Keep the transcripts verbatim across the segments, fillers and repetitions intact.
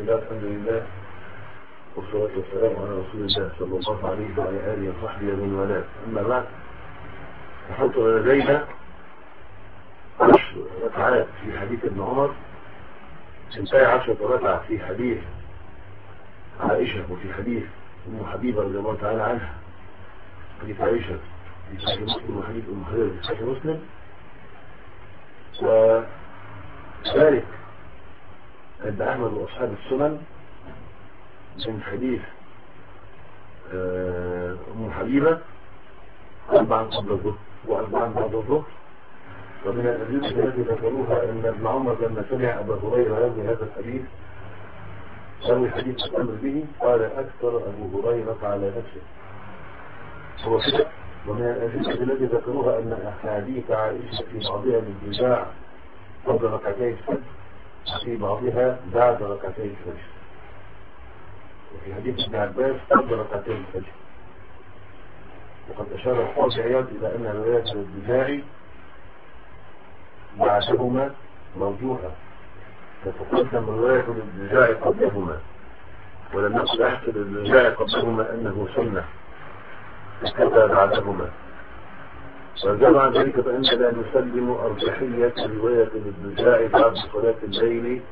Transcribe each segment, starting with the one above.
بسم الله الحمد لله والصلاة والسلام على رسول الله صلى الله عليه وعلى آله وصحبه ومن والاه. أما بعد، فحصل لدينا عشر ركعات في حديث ابن عمر، انتهى عشرة ركعة في حديث عائشة، وفي حديث أم حبيبة رضي الله تعالى عنها، حديث عائشة في صحيح مسلم، وحديث أم حبيبة في صحيح مسلم. وذلك عند أحمد وأصحاب السنن من حديث أم حبيبة أربعا قبل الظهر وأربعا بعد الظهر. ومن الأدلة التي ذكروها أن ابن عمر لما سمع أبا هريرة يروي هذا الحديث يروي حديث الأمر به قال أكثر أبو هريرة على نفسه. هو كده. ومن الأدلة التي ذكروها أن أحاديث عائشة في بعضها بالجزاع قبل ركعتي الفجر، في بعضها بعد ركعتي الفجر، وفي حديث ابن عباس قبل ركعتي الفجر. وقد أشار القاضي عياض إلى أن رواية الجزاعي بعدهما موجوده، فتقدم رواية الجزاعي قبلهما، ولم نقل أحسن الجزاعي قبلهما أنه سنة كذا بعدهما. وجاء عن ذلك بأن لا نسلم أرجحية رواية الجزاعي بعد صلاة الليل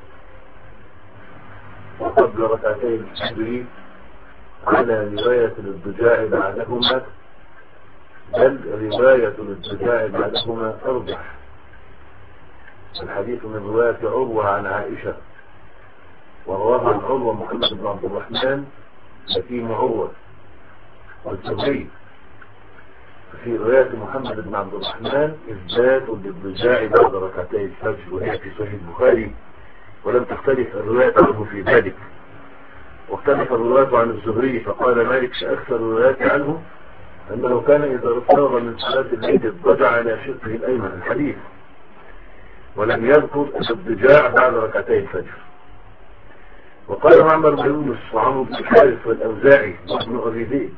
وقبل ركعتي الفجر على رواية الضجاع بعدهما، بل رواية الضجاع بعدهما أرجح. الحديث من رواية عروة عن عائشة، ورواه عن عروة محمد بن عبد الرحمن حكيم عروة والزهري. في رواية محمد بن عبد الرحمن إثبات للضجاع بعد ركعتي الفجر، وهي في صحيح البخاري، ولم تختلف الرواية عنه في ذلك. واختلف الرواية عن الزهري، فقال مالك أكثر الرواية عنه أنه كان إذا افترض من صلاة الليل اضطجع على شقه الأيمن الحديث، ولم يذكر الضجاع بعد ركعتي الفجر. وقال معمر بن يونس وعمرو بن الحارث والأوزاعي وابن أبي ذئب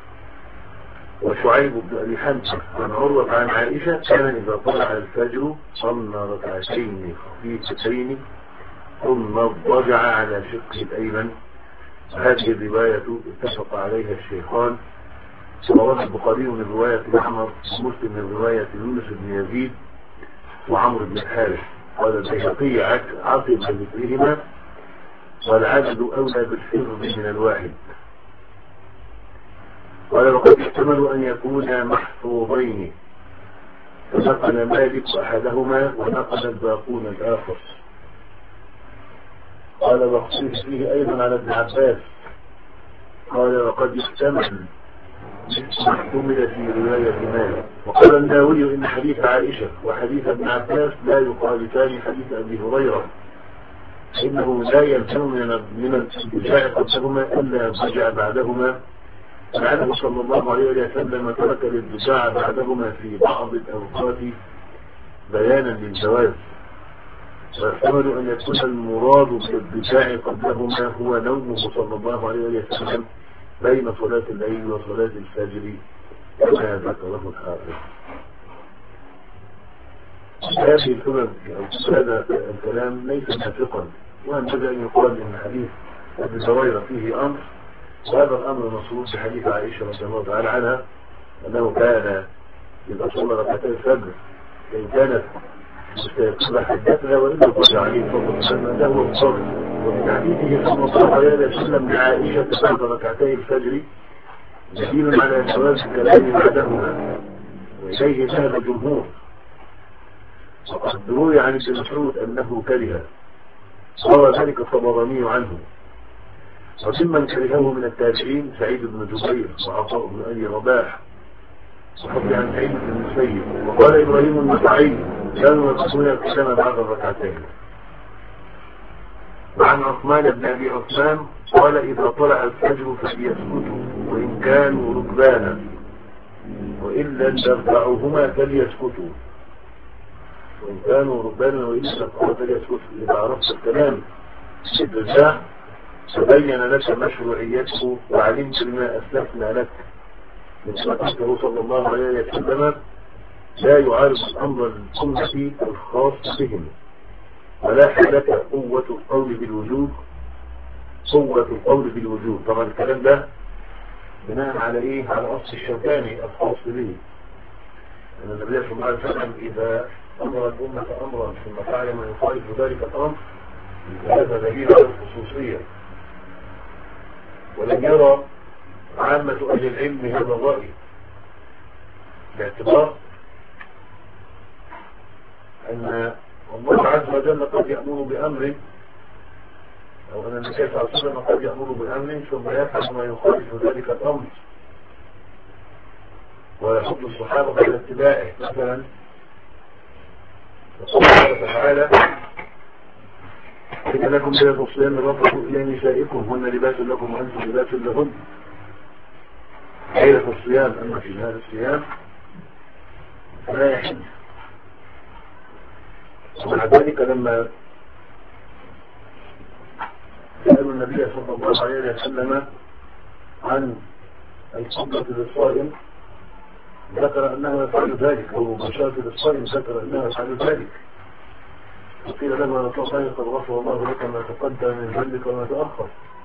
وشعيب بن أبي حمزة عن عروة عن عائشة كان إذا طلع الفجر صلى ركعتين خفيفتين ثم اضطجع على شقه الأيمن. هذه الرواية اتفق عليها الشيخان، وروى البخاري من رواية معمر ومسلم من رواية يونس بن يزيد وعمرو بن الحارث. قال البيهقي عقب ذكرهما والعدد أولى بالحفظ من الواحد. قال وقد يحتمل أن يكونا محفوظين، فنقل مالك أحدهما ونقل الباقون الآخر. قال واختلف فيه أيضا على ابن عباس، قال وقد يحتمل محتمل في رواية مالك. وقال الناوي إن حديث عائشة وحديث ابن عباس لا يخالفان حديث أبي هريرة، إنه لا يلزم من الضجاع قبلهما إلا الضجاع بعدهما، لأنه صلى الله عليه وسلم ترك للضجاع بعدهما في بعض الأوقات بيانا للجواز. ويحتمل أن يكون المراد بالضجاع قبلهما هو نومه صلى الله عليه وسلم بين صلاة الليل وصلاة الفجر كما ذكره الحافظ. هذه السنن أو هذا الكلام ليس نافقا، وينبغي أن يقال إن حديث أبي هريرة فيه أمر، وهذا الأمر مصروف بحديث عائشة رضي الله تعالى عنها أنه كان إذا صلى ركعتي الفجر إن كانت مستيقظة حدثنا وإلا ضجع عليه صلى الله عليه وسلم له الصبر. ومن حديثه صلى الله عليه وسلم لعائشة بعد ركعتي الفجر دليل على جواز الكلام بعدهما، وإليه ذهب الجمهور. وقد روي عن ابن مسعود أنه كره، روى ذلك الطبراني عنه. وممن كرهه من التابعين سعيد بن جبير وعطاء بن أبي رباح، وحكي عن سعيد بن المسيب. وقال إبراهيم النخعي كانوا يقصون الكلام بعد الركعتين. وعن عثمان بن أبي عثمان قال إذا طلع الفجر فليسكتوا وإن كانوا ركبانا، وإن لم يرفعوهما فليسكتوا وإن كانوا ركبانا وإن لم يرفعوهما فليسكتوا. إذا عرفت الكلام بالضجاع تبين لك مشروعيته وعلمت بما أسلفنا لك من سنته صلى الله عليه وسلم لا يعارض الأمر الأمة الخاص بهم، ولا حالة قوة القول بالوجود قوة القول بالوجود. طبعا الكلام ده بناء على ايه؟ على اصل الشوكاني الخاص به ان النبي صلى الله عليه وسلم اذا امر الامة امرا ثم فعل ما يخالف ذلك الامر هذا دليل على الخصوصية، ولم يرى عامة اهل العلم هذا الرأي باعتبار ان الله عز وجل قد يأمر بأمر، أو أن النبي صلى الله عليه وسلم قد يأمر بأمر ثم يفعل ما يخالف ذلك الأمر ويحض الصحابة على اتباعه. مثلا يقول الله تعالى إن لكم ليلة الصيام رفضوا إلى نسائكم هن لباس لكم وأنتم لباس لهن. ليلة الصيام، أما في هذا الصيام فلا يحل. ومع ذلك لما سألوا النبي صلى الله عليه وسلم عن القبلة للصائم ذكر أنه يفعل ذلك، أو مباشرة للصائم ذكر أنه يفعل ذلك. وقيل لما رسول الله قد غفر الله لك ما تقدم من ذنبك وما تأخر.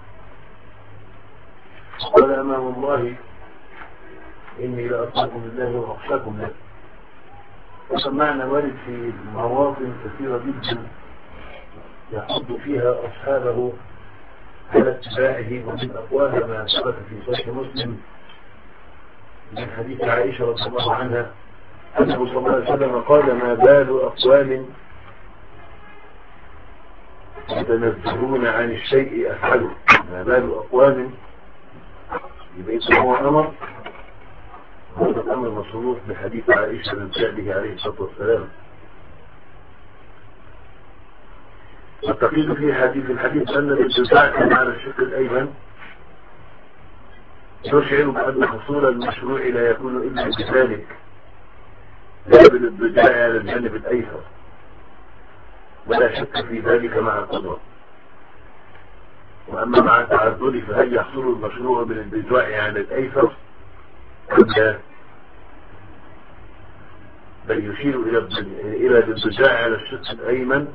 قال أمام الله إني لأتقاكم بالله وأخشاكم له. وسمعنا وارد في مواطن كثيرة جدا يحض فيها أصحابه على اتباعه، ومن أقوال ما ثبت في صحيح مسلم من حديث عائشة رضي الله عنها أنه صلى الله عليه وسلم قال ما بال أقوام يتنزهون عن الشيء أفعله. ما بال أقوام يبقى اسمه هو أمر، هذا الأمر مصروف بحديث عائشة من فعله عليه الصلاة والسلام. والتقييد في حديث الحديث أن الاتباع كان على الشق الأيمن يشعر بأن حصول المشروع لا يكون إلا بذلك، لا بالاضطجاع على الجانب الأيسر، ولا شك في ذلك مع القدرة. وأما مع التعذر فهل يحصل المشروع بالاضطجاع على الأيسر أم لا؟ بل يشير إلى الاضطجاع على الشق الأيمن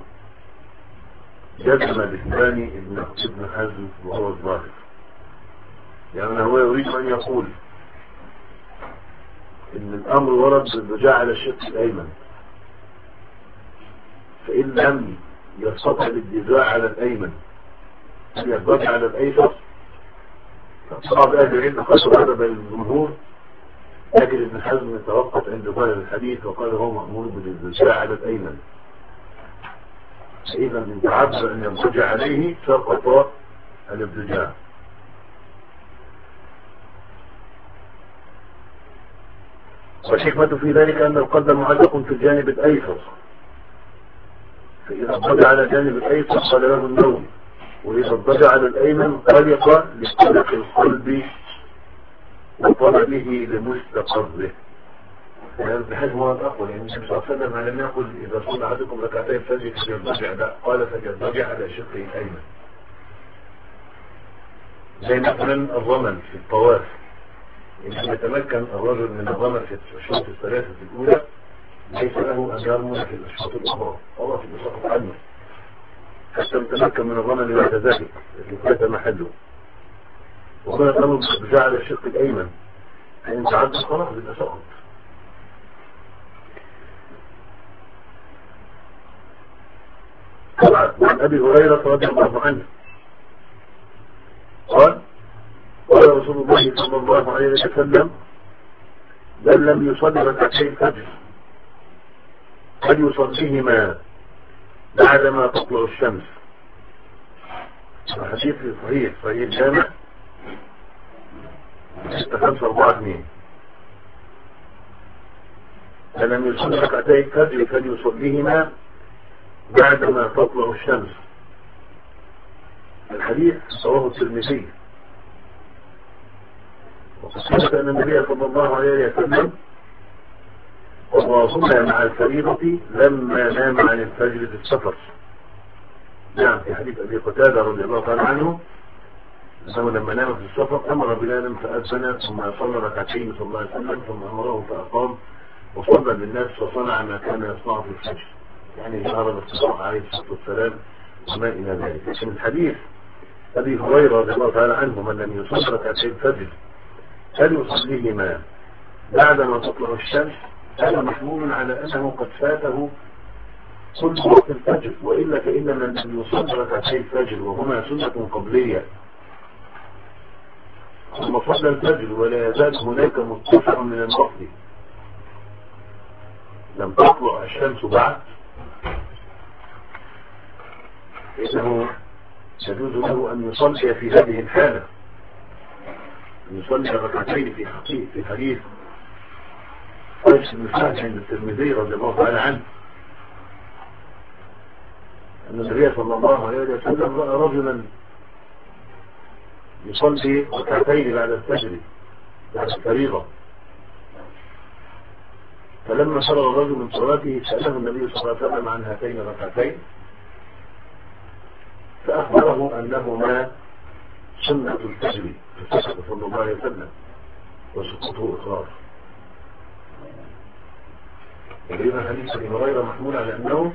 جزم بالثاني ابن ابن حزم وهو الظاهر، يعني هو يريد أن يقول إن الأمر ورد بالاضطجاع على الشق الأيمن، فإن لم يستطع الاضطجاع على الأيمن أن يضطجع على الأيسر. بعض أهل العلم قالوا هذا بين الجمهور، لكن ابن حزم توقف عند ظاهر الحديث وقال هو مأمور بالاضطجاع على الأيمن. إذا إن تعذر أن يضطجع عليه سقط الاضطجاع. والحكمة في ذلك أن القلب معلق في الجانب الأيسر، فإذا اضطجع على الجانب الأيسر قال له النوم، وإذا اضطجع على الأيمن قلق لقلق القلب وطلبه لمستقره. يعني بحيث هو الأقوى، يعني النبي صلى الله عليه وسلم لم يقل إذا صلى أحدكم ركعتين الفجر فليضطجع، لا، قال فليضطجع على شقه الأيمن. زي مثلا الرمل في الطواف، إن يتمكن الرجل من الرمل في الأشواط الثلاثة الأولى ليس له أن يرمل في الأشواط الأخرى، الله في بسقط عنه حتى يتمكن من الرمل بعد ذلك الذي فات محله. وهنا الأمر بالارتجاع على الشق الأيمن، فإن تعدى خلاص يبقى سقط. طبعا وعن أبي هريرة رضي الله عنه قال قال رسول الله صلى الله عليه وسلم من لم يصلي ركعتي الفجر فليصليهما بعدما تطلع الشمس. الحديث صحيح صحيح جامع ستة خمسة أربعة اثنين. من لم يصلي ركعتي الفجر فليصليهما بعدما تطلع الشمس. الحديث رواه الترمذي. وقد أن النبي صلى الله عليه وسلم وواصلنا مع الفريضة لما نام عن الفجر في السفر. نعم في حديث أبي قتادة رضي الله تعالى عنه أنه لما نام في السفر أمر بلالا فأذن ثم صلى ركعتين صلى الله عليه وسلم ثم أمره فأقام وصلى بالناس وصنع ما كان يصنع في الفجر، يعني جهر بالصلاة عليه الصلاة والسلام وما إلى ذلك. لكن الحديث أبي هريرة رضي الله تعالى عنه من لم يصلي ركعتي الفجر هل يصليهما بعدما تطلع الشمس؟ هذا محمول على أنه قد فاته كل وقت الفجر، وإلا فإن من لم يصلي ركعتي الفجر وهما سنة قبلية ثم صلى الفجر ولا يزال هناك متسع من الوقت لم تطلع الشمس بعد، إنه يجوز له أن يصلي في هذه الحالة، أن يصلي ركعتين في حقيقة في حديث قيس بن سعد عند الترمذي رضي الله تعالى عنه أن النبي صلى الله عليه وسلم رأى رجلا يصلي ركعتين بعد الفجر بعد الفريضة، فلما فرغ الرجل من صلاته سأله النبي صلى الله عليه وسلم عن هاتين الركعتين فأخبره أنهما سنة الفجر فسكت صلى الله عليه وسلم وسقوطه إقرار. تقريبا حديث ابي هريرة محمول على أنه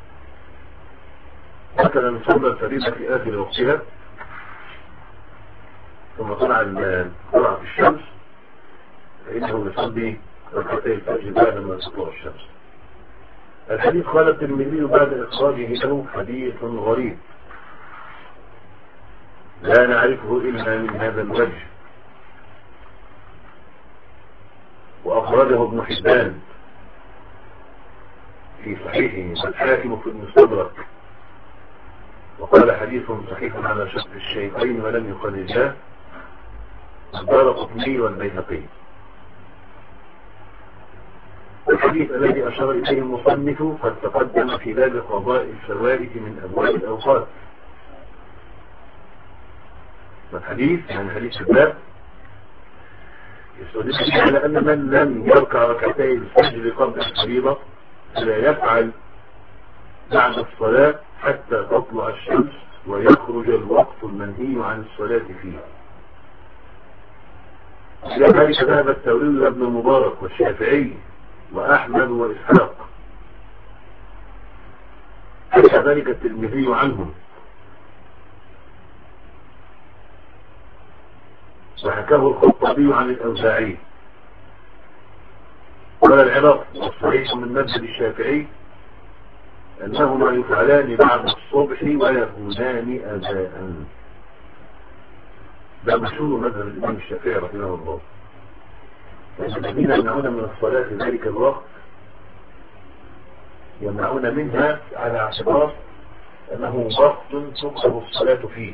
هكذا من صلى الفريضة في آخر وقتها ثم طلع طلعت الشمس فإنه يصلي ركعتي الفجر بعد ما تطلع الشمس. الحديث قال الترمذي بعد إخراجه له حديث غريب لا نعرفه إلا من هذا الوجه، وأخرجه ابن حبان في صحيحه والحاكم في المستدرك وقال حديث صحيح على شرط الشيخين ولم يخرجاه الدارقطني والبيهقي. الحديث الذي أشار إليه المصنف قد تقدم في باب قضاء الفوائد من أبواب الأوقات. والحديث يعني حديث الباب يستدل على أن من لم يركع ركعتي الفجر قبل الفريضة لا يفعل بعد الصلاة حتى تطلع الشمس ويخرج الوقت المنهي عن الصلاة فيه. إلى ذلك ذهب الثوري وابن المبارك والشافعي وأحمد وإسحاق، حكى ذلك الترمذي عنهم وحكاه الخطابي عن الأوزاعي. قال العراق والصحيح من مذهب الشافعي أنهما يفعلان بعد الصبح ويكونان أداء. ده مشهور مذهب الإمام الشافعي رحمه الله. الذين يمنعون من الصلاة في ذلك الوقت يمنعون منها على اعتبار أنه وقت تكره الصلاة فيه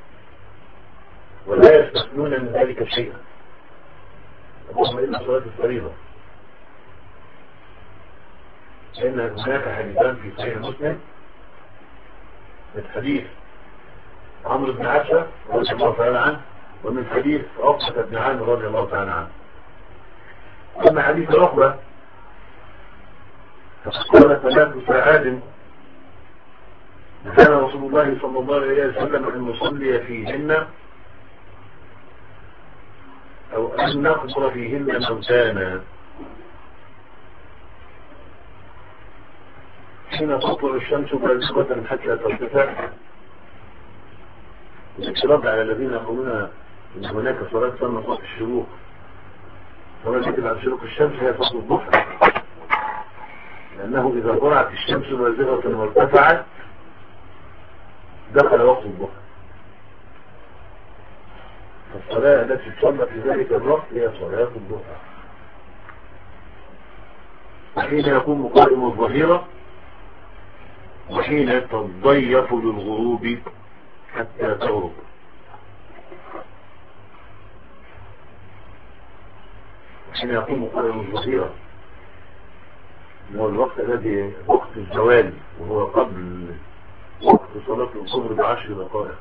ولا يستثنون من ذلك شيئا اللهم إلا صلاة الفريضة، لأن هناك حديثان في صحيح مسلم من حديث عمرو بن عبسة رضي الله تعالى عنه ومن حديث عقبة بن عامر رضي الله تعالى عنه. أما حديث عقبة فقال ثلاث ساعات كان رسول الله صلى الله عليه وسلم أن يصلي فيهن أو أن نقبر فيهن موتانا حين تطلع الشمس بارزة حتى ترتفع. الاعتراض على الذين يقولون أن هناك صلاة تسمى صلاة الشروق، صلاة التي بعد شروق الشمس هي صلاة الضحى، لأنه إذا طلعت الشمس بارزة وارتفعت دخل وقت الضحى، فالصلاة التي تصلى في ذلك الوقت هي صلاة الضحى. وحين يقوم قائم الظهيرة وحين تضيف للغروب حتى تغرب. وحين يقوم قائم الظهيرة هو الوقت الذي وقت الزوال وهو قبل وقت صلاة الظهر بعشر دقائق.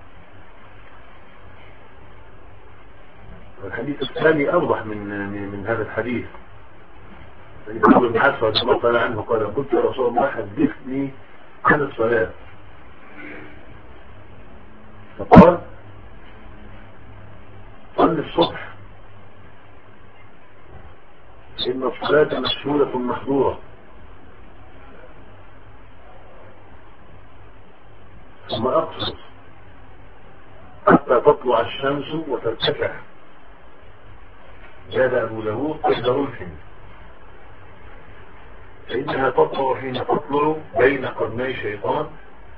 الحديث الثاني أوضح من من هذا الحديث. عمرو بن عبسة رضي الله تعالى عنه قال قلت يا رسول الله حدثني عن الصلاة، فقال صل الصبح إن الصلاة مشهورة محظورة، ثم أقصر حتى تطلع الشمس وترتفع. زاد أبو داود قيد رمح، فإنها تطلع حين تطلع بين قرني شيطان،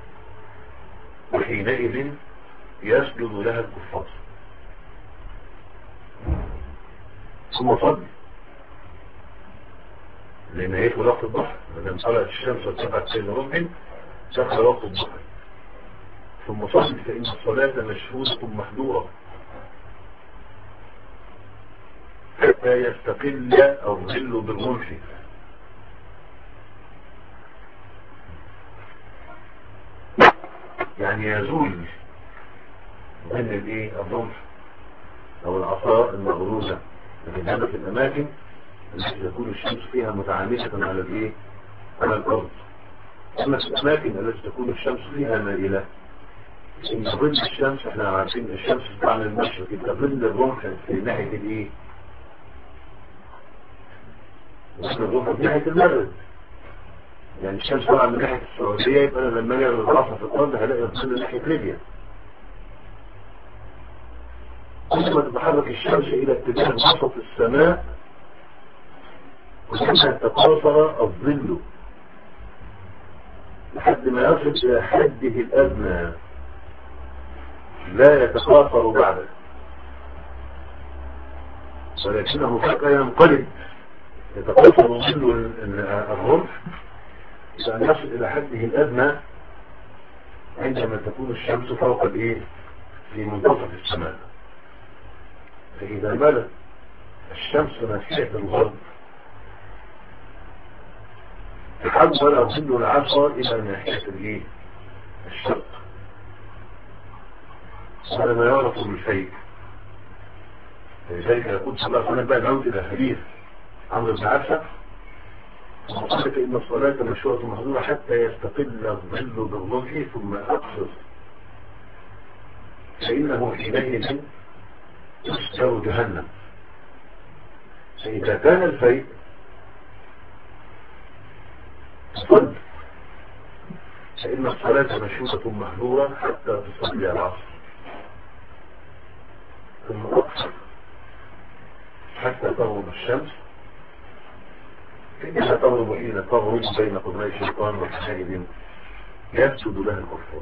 وحينئذ يسجد لها الكفار. ثم صلي لأن هيك وقت الضحى، لما طلعت الشمس وارتفعت قيد رمح دخل وقت الضحى. ثم صلي فإن الصلاة مشهودة محظورة حتى يستقل الظل بالرمح. يعني يزول ظل الايه الرمح او العصا المغروزة، لكن هذا في الاماكن التي تكون الشمس فيها متعامدة على الايه على الارض. اما في الاماكن التي تكون الشمس فيها مائلة، ان ظل الشمس احنا عارفين الشمس تطلع من المشرق، يبقى ظل الرمح في ناحية الايه ظل الرمح في ناحية المغرب. يعني الشمس طبعا من ناحية السعودية، يبقى انا لما اجي العصا في الارض هلاقي الظل ناحية ليبيا. كل ما تتحرك الشمس الى اتجاه وسط السماء وكما تقاصر الظل لحد ما يصل الى حده الادنى لا يتقاصر بعده، ولكنه فجأة ينقلب يتقاصر ظل الرمح إلى أن يصل إلى حده الأدنى عندما تكون الشمس فوق الإيه في منتصف السماء. فإذا ملت الشمس ناحية الغرب تحول ظل العصا إلى ناحية الإيه الشرق. هذا ما يعرف بالفيء. لذلك يقول صلى الله عليه وسلم بقى نعود إلى حديث عمرو بن عبسة وقال إن الصلاة مشروعة محظورة حتى يستقل الظل بالرمح ثم أقصر، فإنه حينئذ تسجر جهنم. فإذا كان الفيء صل، فإن الصلاة مشروعة محظورة حتى تصلي العصر، ثم أقصر حتى تغرب الشمس، فإنها تغرب حين تغرب بين قرني الشيطان وحينئذ يسجد لها الكفار.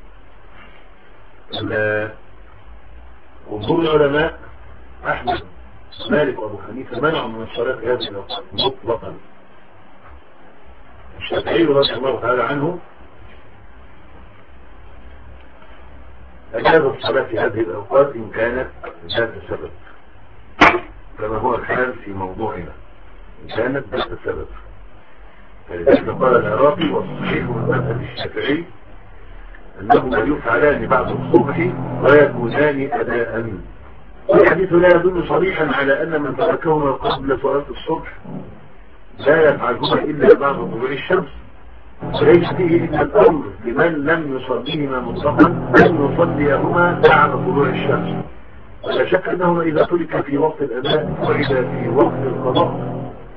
جمهور العلماء أحمد مالك وأبو حنيفة منعوا من الصلاة في هذه الأوقات مطلقا. الشافعي رضي الله تعالى عنه أجاز الصلاة في هذه الأوقات إن كانت ذات سبب، كما هو الحال في موضوعنا إن كانت ذات سبب. فلذلك قال العراقي والصحيح من مذهب الشافعي أنهما يفعلان بعد الصبح ويكونان أداء. والحديث لا يدل صريحا على أن من تركهما قبل صلاة الصبح لا يفعلهما إلا بعد طلوع الشمس، وليس فيه إلا الأمر لمن لم يصليهما مطلقا أن يصليهما بعد طلوع الشمس. ولا شك أنهما إذا ترك في وقت الأداء وإذا في وقت القضاء.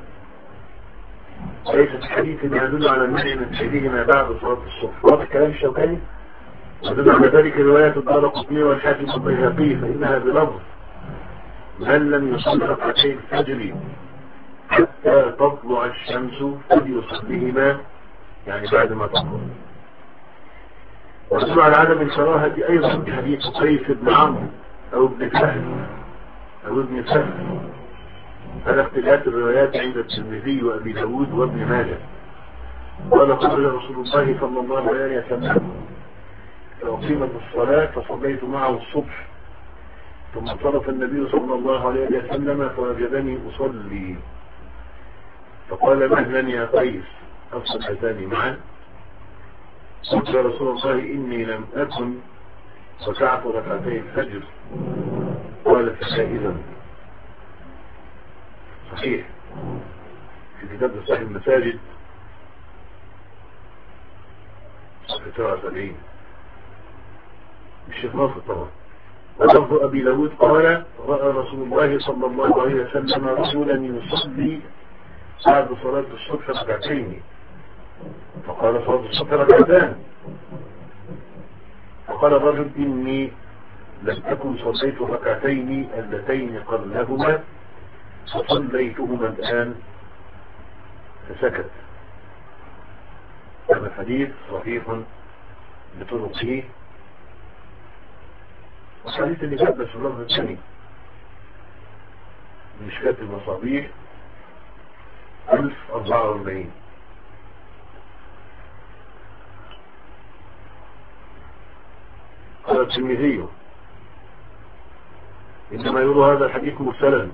ليس في حديث يدل على المنع من فعلهما بعد صلاة الصبح. وقت كلام الشوكاني ودل على ذلك روايات الدارقطني والحاكم البيهقي، فإنها بلفظ من لم يصلي ركعتي الفجر حتى تطلع الشمس فليصليهما، يعني بعد ما تطلع. ودل على عدم الكراهة أيضا بحديث قيس بن عمرو أو ابن فهد أو ابن فهد على اختلاف الروايات عند الترمذي وأبي داود وابن ماجه. قال قال رسول الله صلى الله عليه وسلم فأقيمت الصلاة فصليت معه الصبح، ثم انصرف النبي صلى الله عليه وسلم فوجدني أصلي فقال مهلا يا قيس أصلتان معا؟ قلت يا رسول الله إني لم أكن ركعت ركعتي الفجر. قال فإذا صحيح في كتاب صحيح المساجد صفحة سبعين الشيخ ناصر طبعا. ولفظ أبي داود قال رأى رسول الله صلى الله عليه وسلم رجلا يصلي بعد صلاة الصبح ركعتين، فقال صلاة الصبح ركعتان، فقال الرجل إني لم أكن صليت ركعتين اللتين قبلهما فصليتهما الآن، فسكت. هذا الحديث صحيح بطرقه، والحديث اللي جاب بس اللفظ الثاني مشكاة المصابيح ألف وأربعة وأربعين. قال الترمذي إنما يروى هذا الحديث مرسلا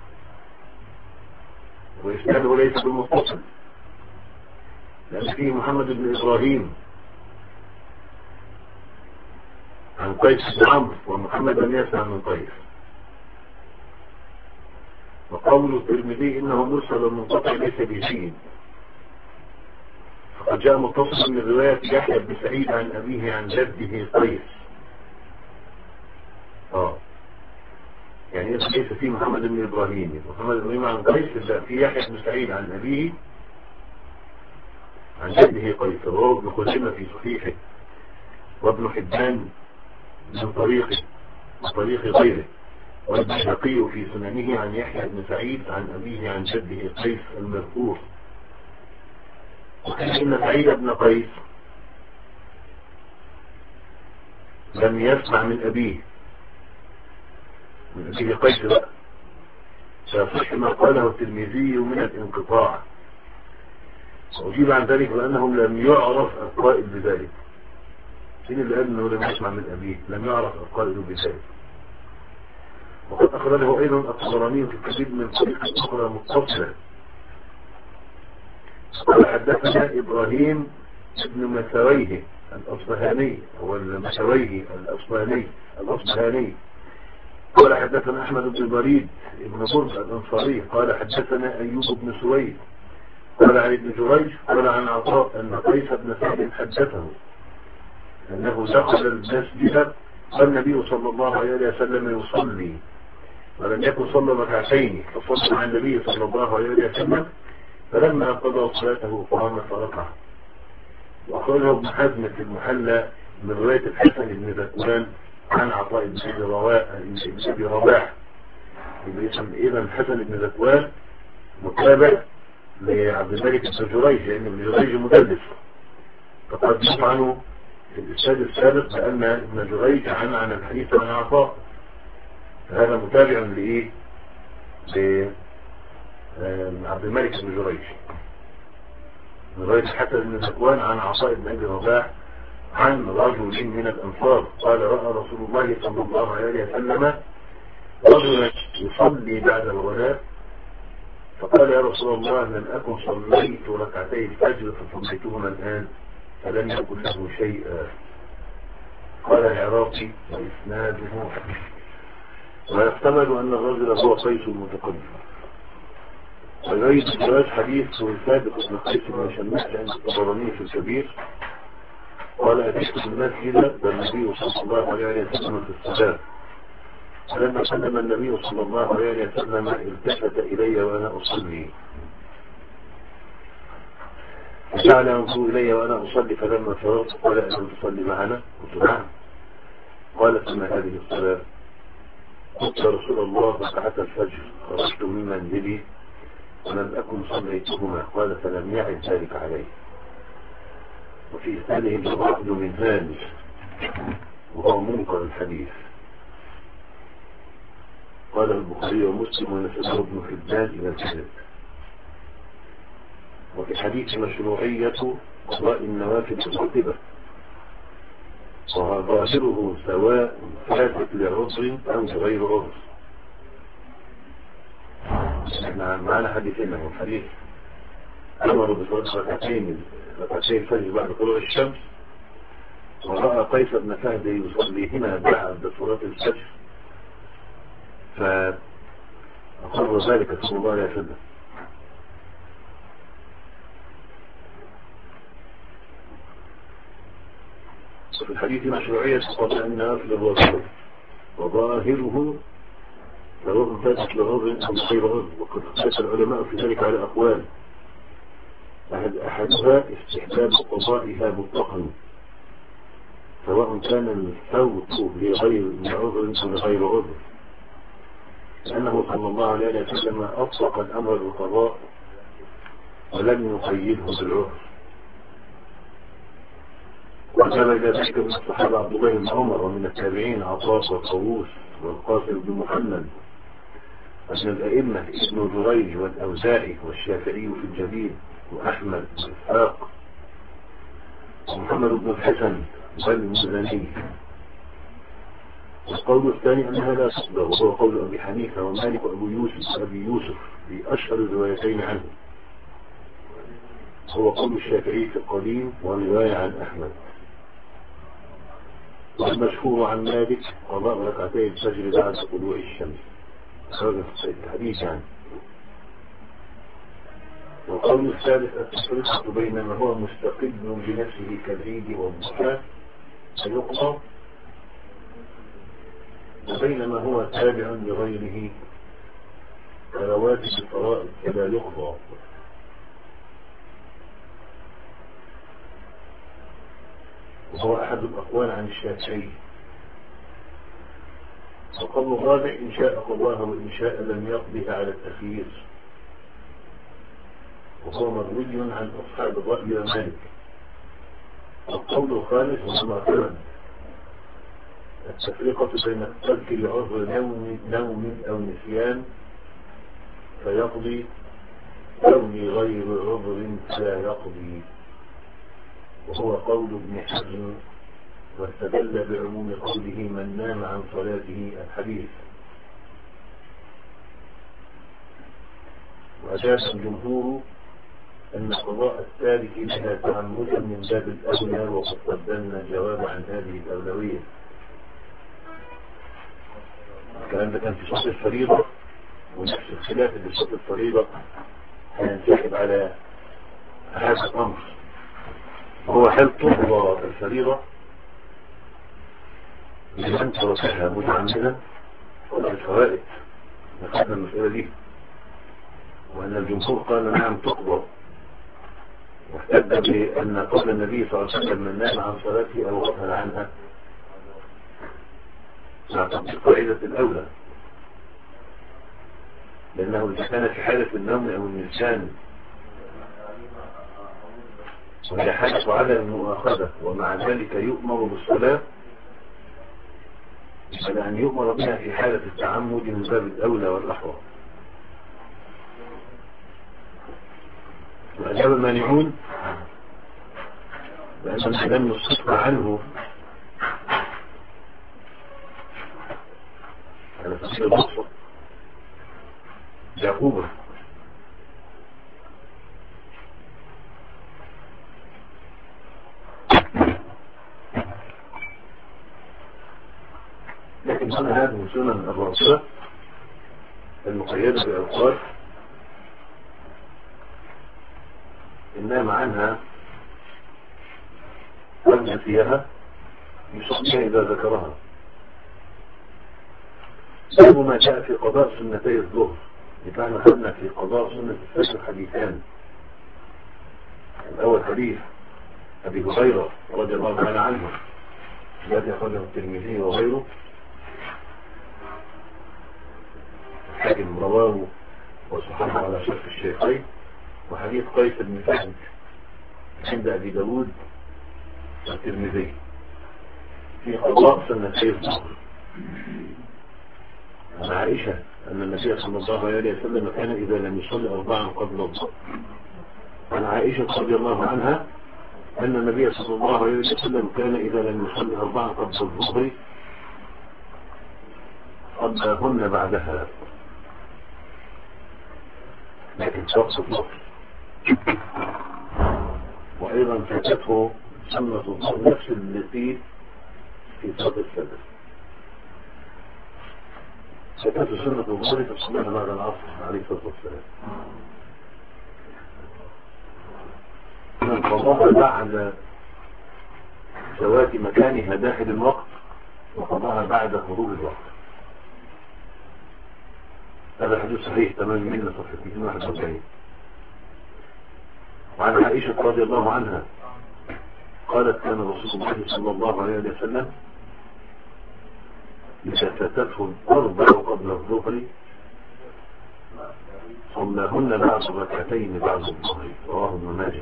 وإسناده ليس بالمتصل، لأن فيه محمد بن إبراهيم عن قيس بن عمرو، ومحمد لم يسمع من قيس. وقول الترمذي إنه مرسل منقطع ليس بشيء، فقد جاء متصل من رواية يحيى بن سعيد عن أبيه عن جده قيس. اه يعني ليس فيه محمد بن إبراهيم، محمد بن إبراهيم عن قيس، إذا في يحيى بن سعيد عن أبيه عن جده قيس، وهو ابن خزيمة في صحيحه، وابن حبان من طريقه وطريق غيره، والبيهقي في سننه عن يحيى بن سعيد عن أبيه عن جده قيس المذكور. وقيل إن سعيد بن قيس لم يسمع من أبيه من أبيه قيس بقى، فيصح ما قاله الترمذي من الانقطاع. وأجيب عن ذلك بأنهم لم يعرف القائل بذلك. سين اللي قال أنه لم يسمع من أبيه؟ لم يعرف القائل بذلك. وقد أخرجه أيضا الطبراني في الكثير من طريق أخرى متصلة. قال حدثنا إبراهيم بن مسويه الأصبهاني، هو المسويه الأصبهاني الأصبهاني قال حدثنا أحمد بن بريد بن برد الأنصاري قال حدثنا أيوب بن سويد قال عن ابن جريج قال عن عطاء أن قيس بن سعد حدثه أنه دخل المسجد والنبي صلى الله عليه وسلم يصلي، ولم يكن صلى ركعتين، فصلى مع النبي صلى الله عليه وسلم، فلما قضى صلاته قام فركع. وأخرجه ابن حزم في المحلى من رواية الحسن بن ذكوان عن عطاء بن أبي رباح. إذا الحسن بن ذكوان متابع لعبد الملك بن جريج، لأن ابن جريج مدلس، فقد يطعن في الإرشاد السابق بأن ابن جريج عن عن الحديث عن عطاء، فهذا متابع لإيه؟ لعبد الملك بن جريج من رواية الحسن بن ذكوان عن عطاء بن أبي رباح عن رجل من الأنصار قال رأى رسول الله صلى الله عليه وسلم رجلا يصلي بعد الغداء، فقال يا رسول الله لم أكن صليت ركعتي الفجر فصليتهما الآن، فلم يكن له شيئا. قال العراقي وإسناده حديث. ويحتمل أن الرجل هو قيس المتقدم. ويريد الجواز حديث ثابت بن قيس بن شماس عند الطبراني في الكبير قال أتيت المسجد والنبي صلى الله عليه وسلم في الصلاة، فلما سلم النبي صلى الله عليه وسلم التفت إلي وأنا أصلي، فجعل ينظر إلي وأنا أصلي، فلما فرغت قال ألم تصلي معنا؟ قلت نعم. قال فما هذه الصلاة؟ قلت يا رسول الله ركعة الفجر، خرجت من منزلي ولم أكن صليتهما. قال فلم يعد ذلك عليه. وفي إسناده الجراح بن منهال وهو منكر الحديث، قال البخاري ومسلم ونسأله ابن حبان إلى الكذب. وفي حديث مشروعية قضاء النوافل الراتبة، وظاهره سواء فاتت لعذر أو غير عذر. احنا معنا حديثين، هو حديث أمر بصلاة ركعتين ركعتي الفجر بعد طلوع الشمس، ورأى قيس بن سعد يصليهما بعد صلاة الفجر فأقر ذلك صلى الله عليه وسلم. وفي الحديث مشروعية قضاء النوافل الراتبة، وظاهره سواء فاتت لعذر أو غير عذر. وقد اختلف العلماء في ذلك على أقوال، أحد أحدها استحباب قضائها مطلقا، سواء كان الفوت لغير عذر أو لغير عذر، لأنه صلى الله عليه وسلم أطلق الأمر بالقضاء ولم يقيده بالعذر. وكان إلى ذلك من الصحابة عبد الله بن عمر، ومن التابعين عطاء وطاووس والقاسم بن محمد، ومن الأئمة ابن جريج والأوزاعي والشافعي في الجليل وأحمد وإسحاق ومحمد بن الحسن والمزني. والقول الثاني أنها لا تصدر، وهو قول أبي حنيفة ومالك وأبو يوسف وأبي يوسف في أشهر الروايتين عنه، هو قول الشافعي في القديم ورواية عن أحمد. والمشهور عن مالك قضاء ركعتي الفجر بعد طلوع الشمس، هذا الحديث عنه. والقول الثالث التفرقة بين ما هو مستقل بنفسه كالعيد والضحى فيقضى، وبين ما هو تابع لغيره كرواتب الفرائض فلا يقضى. وهو أحد الأقوال عن الشافعي. وقول الرابع إن شاء قضاها وإن شاء لم يقضها على التخيير، وهو مروي عن أصحاب الرأي ومالك. والقول الخامس هو معتمد التفرقة بين الترك لعذر نوم, نوم أو نسيان فيقضي أو لغير عذر فلا يقضي، وهو قول ابن حزم، واستدل بعموم قوله من نام عن صلاته الحديث. وأجاب الجمهور أن قضاء التارك لها تعمدا من باب الأولى، وقد قدمنا الجواب عن هذه الأولوية. الكلام ده كان في صوت الفريضة، ونفس الخلاف اللي في صوت الفريضة هينسحب على هذا الأمر. هو هل تقضى الفريضة لمن تركها متعمدا ولا الفوائد؟ نقدم المسألة دي، وأن الجمهور قال نعم تقضى، واحتج بأن قول النبي صلى الله عليه وسلم من نام عن صلاته أو غفل عنها مع تطبيق قاعدة الأولى، لأنه إذا كان في حالة النوم أو النسيان وهي حالة على المؤاخذة ومع ذلك يؤمر بالصلاة، فلأن يؤمر بها في حالة التعمد من باب الأولى والأحوى. وأجاب المانعون بأن من لم يصف عنه على تفسير البصر يعقوبة، لكن هذا هذه سنن الراسخة المقيدة بأوقات إنما عنها أن فيها يصليها إذا ذكرها. باب ما جاء في قضاء سنتي الظهر. نحن خدنا في قضاء سنة الفجر حديثان. الأول حديث أبي هريرة رضي الله تعالى عنه الذي أخرجه الترمذي وغيره، الحاكم رواه وصححه على شرط الشيخين. وحديث قيس بن سعد عند أبي داود والترمذي في قضاء سنتي الظهر عن عائشة أن النبي صلى الله عليه وسلم كان إذا لم يصلي أربعا قبل الظهر. عن عائشة رضي الله عنها أن النبي صلى الله عليه وسلم كان إذا لم يصلي أربعا قبل الظهر صلىهن بعدها، لكن شخص الظهر. وأيضا فاتته سنة الظهر نفس التي في صلاة الفجر، فاتته سنة الظهر تصليها بعد العصر عليه الصلاة والسلام. من قضاها بعد زوات مكانها داخل الوقت، وقضاها بعد خروج الوقت. هذا حديث صحيح تمام من صفحة مئتين وواحد وأربعين. وعن عائشة رضي الله عنها قالت كان رسول الله صلى الله عليه وسلم إذا فاتته الأربع قبل الظهر صلىهن بعد ركعتين بعد الظهر، رواه ابن ماجه.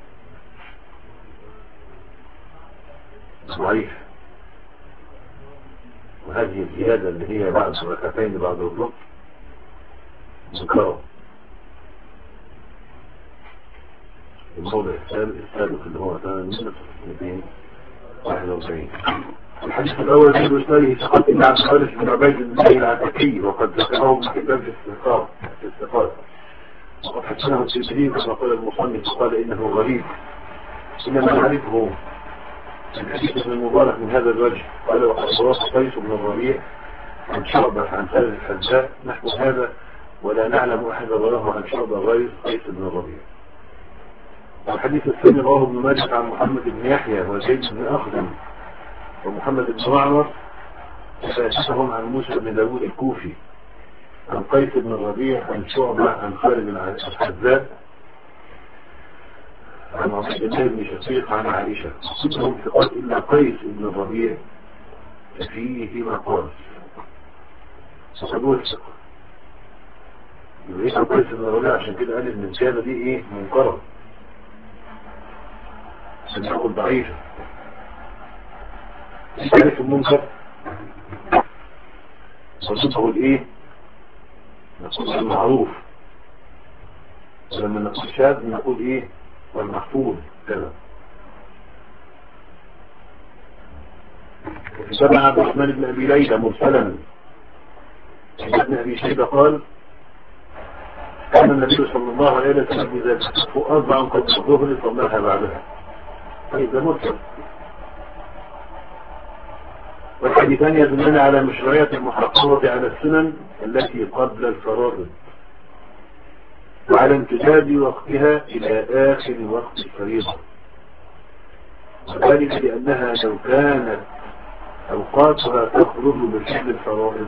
ضعيف. وهذه الزيادة اللي هي بعد ركعتين بعد الظهر منكرة. الموضع الثالث اللي هو اثنين واحد واربعين. الحديث الأول في إسناده ثقة إن عبد الخالق بن عبيد الله العتكي، وقد ذكره ابن حبان في الاستقامة، وقد حسنه الترمذي كما قال المصنف قال إنه غريب، إنما نعرفه الحديث من المبارك من هذا الوجه. قال وقد رواه قيس بن الربيع عن شعبة عن خالد الحذاء نحو هذا، ولا نعلم أحد رواه عن شعبة غير قيس بن الربيع. الحديث الثاني رواه ابن ماجه عن محمد بن يحيى وزيد بن أخزم ومحمد بن معمر فاسسهم عن موسى بن داود الكوفي عن قيس بن الربيع عن شعبة عن خالد الحذاء عن عبد الله بن شقيق عن عائشة، كلهم ثقات إلا قيس بن الربيع فيه مقال صدوه الثقة. يبقى اسم قيس بن الربيع عشان كده قال ان الزيادة دي ايه منكرة سنقول ضعيفة. تعرف المنكر صدقه الايه نقول المعروف، ولما نقول شاذ نقول ايه والمحفوظ كذا. وفي سبع عبد الرحمن بن ابي ليلى مرسلا ابن ابي شيبة قال كان النبي صلى الله عليه وسلم اذا تكفوا اربعا قبل الظهر صلىها بعدها. طيب ده مرسل. والحديثان يدلان على مشروعية المحافظة على السنن التي قبل الفرائض وعلى امتداد وقتها إلى آخر وقت الفريضة، وذلك لأنها لو كانت أوقاتها تخرج بفعل الفرائض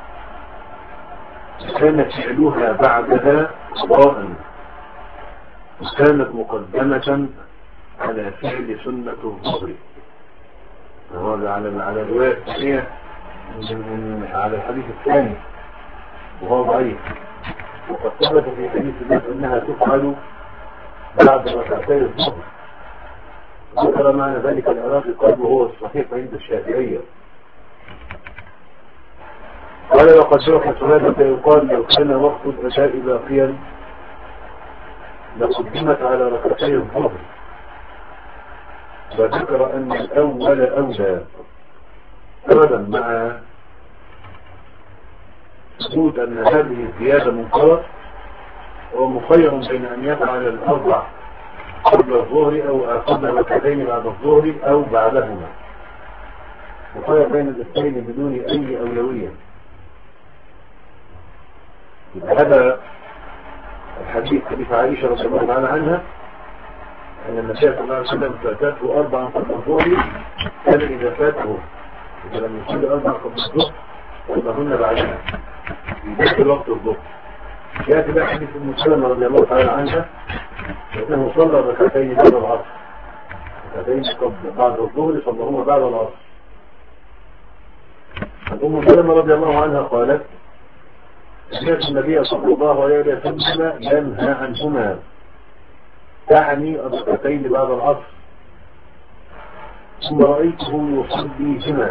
كانت فعلها بعدها قضاء، وكانت مقدمة على فعل سنة الظهر. وهذا على على الرواية الثانية على الحديث الثاني وهو ضعيف. وقد ثبت في حديث الناس أنها تفعل بعد ركعتي الظهر، ذكر معنى ذلك العراقي قال وهو الصحيح عند الشافعية. قال وقد شرحت هذا يقال لو كان وقت العشاء باقيا لقدمت على ركعتي الظهر، وذكر أن الأول أولى أبدا مع ثبوت أن هذه الزيادة منكرة، ومخير بين أن يفعل الأربع قبل الظهر أو قبل ركعتين بعد الظهر أو بعدهما، مخير بين الاثنين بدون أي أولوية. هذا الحديث حديث عائشة رضي الله تعالى عنها أن النبي صلى الله عليه وسلم فاتته أربعا قبل الظهر، كان إذا فاته إذا لم يصلي أربعا قبل الظهر صلىهن بعدها في داخل وقت الظهر. جاء بقى حديث ام سلمة رضي الله تعالى عنها أنه صلى ركعتين بعد العصر، ركعتين بعد الظهر صلىهما بعد العصر. ام سلمة رضي الله عنها قالت سمعت النبي صلى الله عليه وسلم ينهى عنهما، تعني الركعتين بعد العصر، ثم رأيته يصليهما،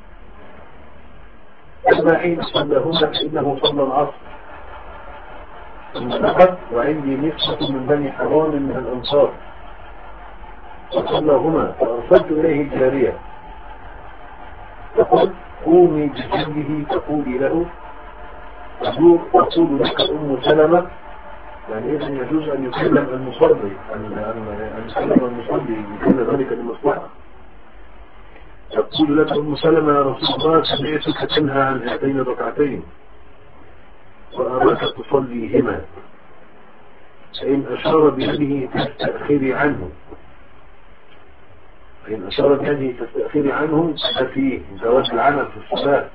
أما حين صلىهما فإنه صلى العصر ثم نقل وعندي نسخة من بني حرام من الأنصار فصلىهما، فأرسلت إليه الجارية فقلت قومي بجنبه تقولي له أقول لك أم سلمة، يعني إذن يجوز أن يكلم المصلي أن يكلم المصلي يكلم ذلك لمصلحة. تقول لك أم سلمة يا رسول الله سمعتك تنهى عن هاتين الركعتين وأراك تصليهما، فإن أشار بيده تستأخري عنه فإن أشار بيده تستأخري عنه ففي زواج العمل في الصلاة.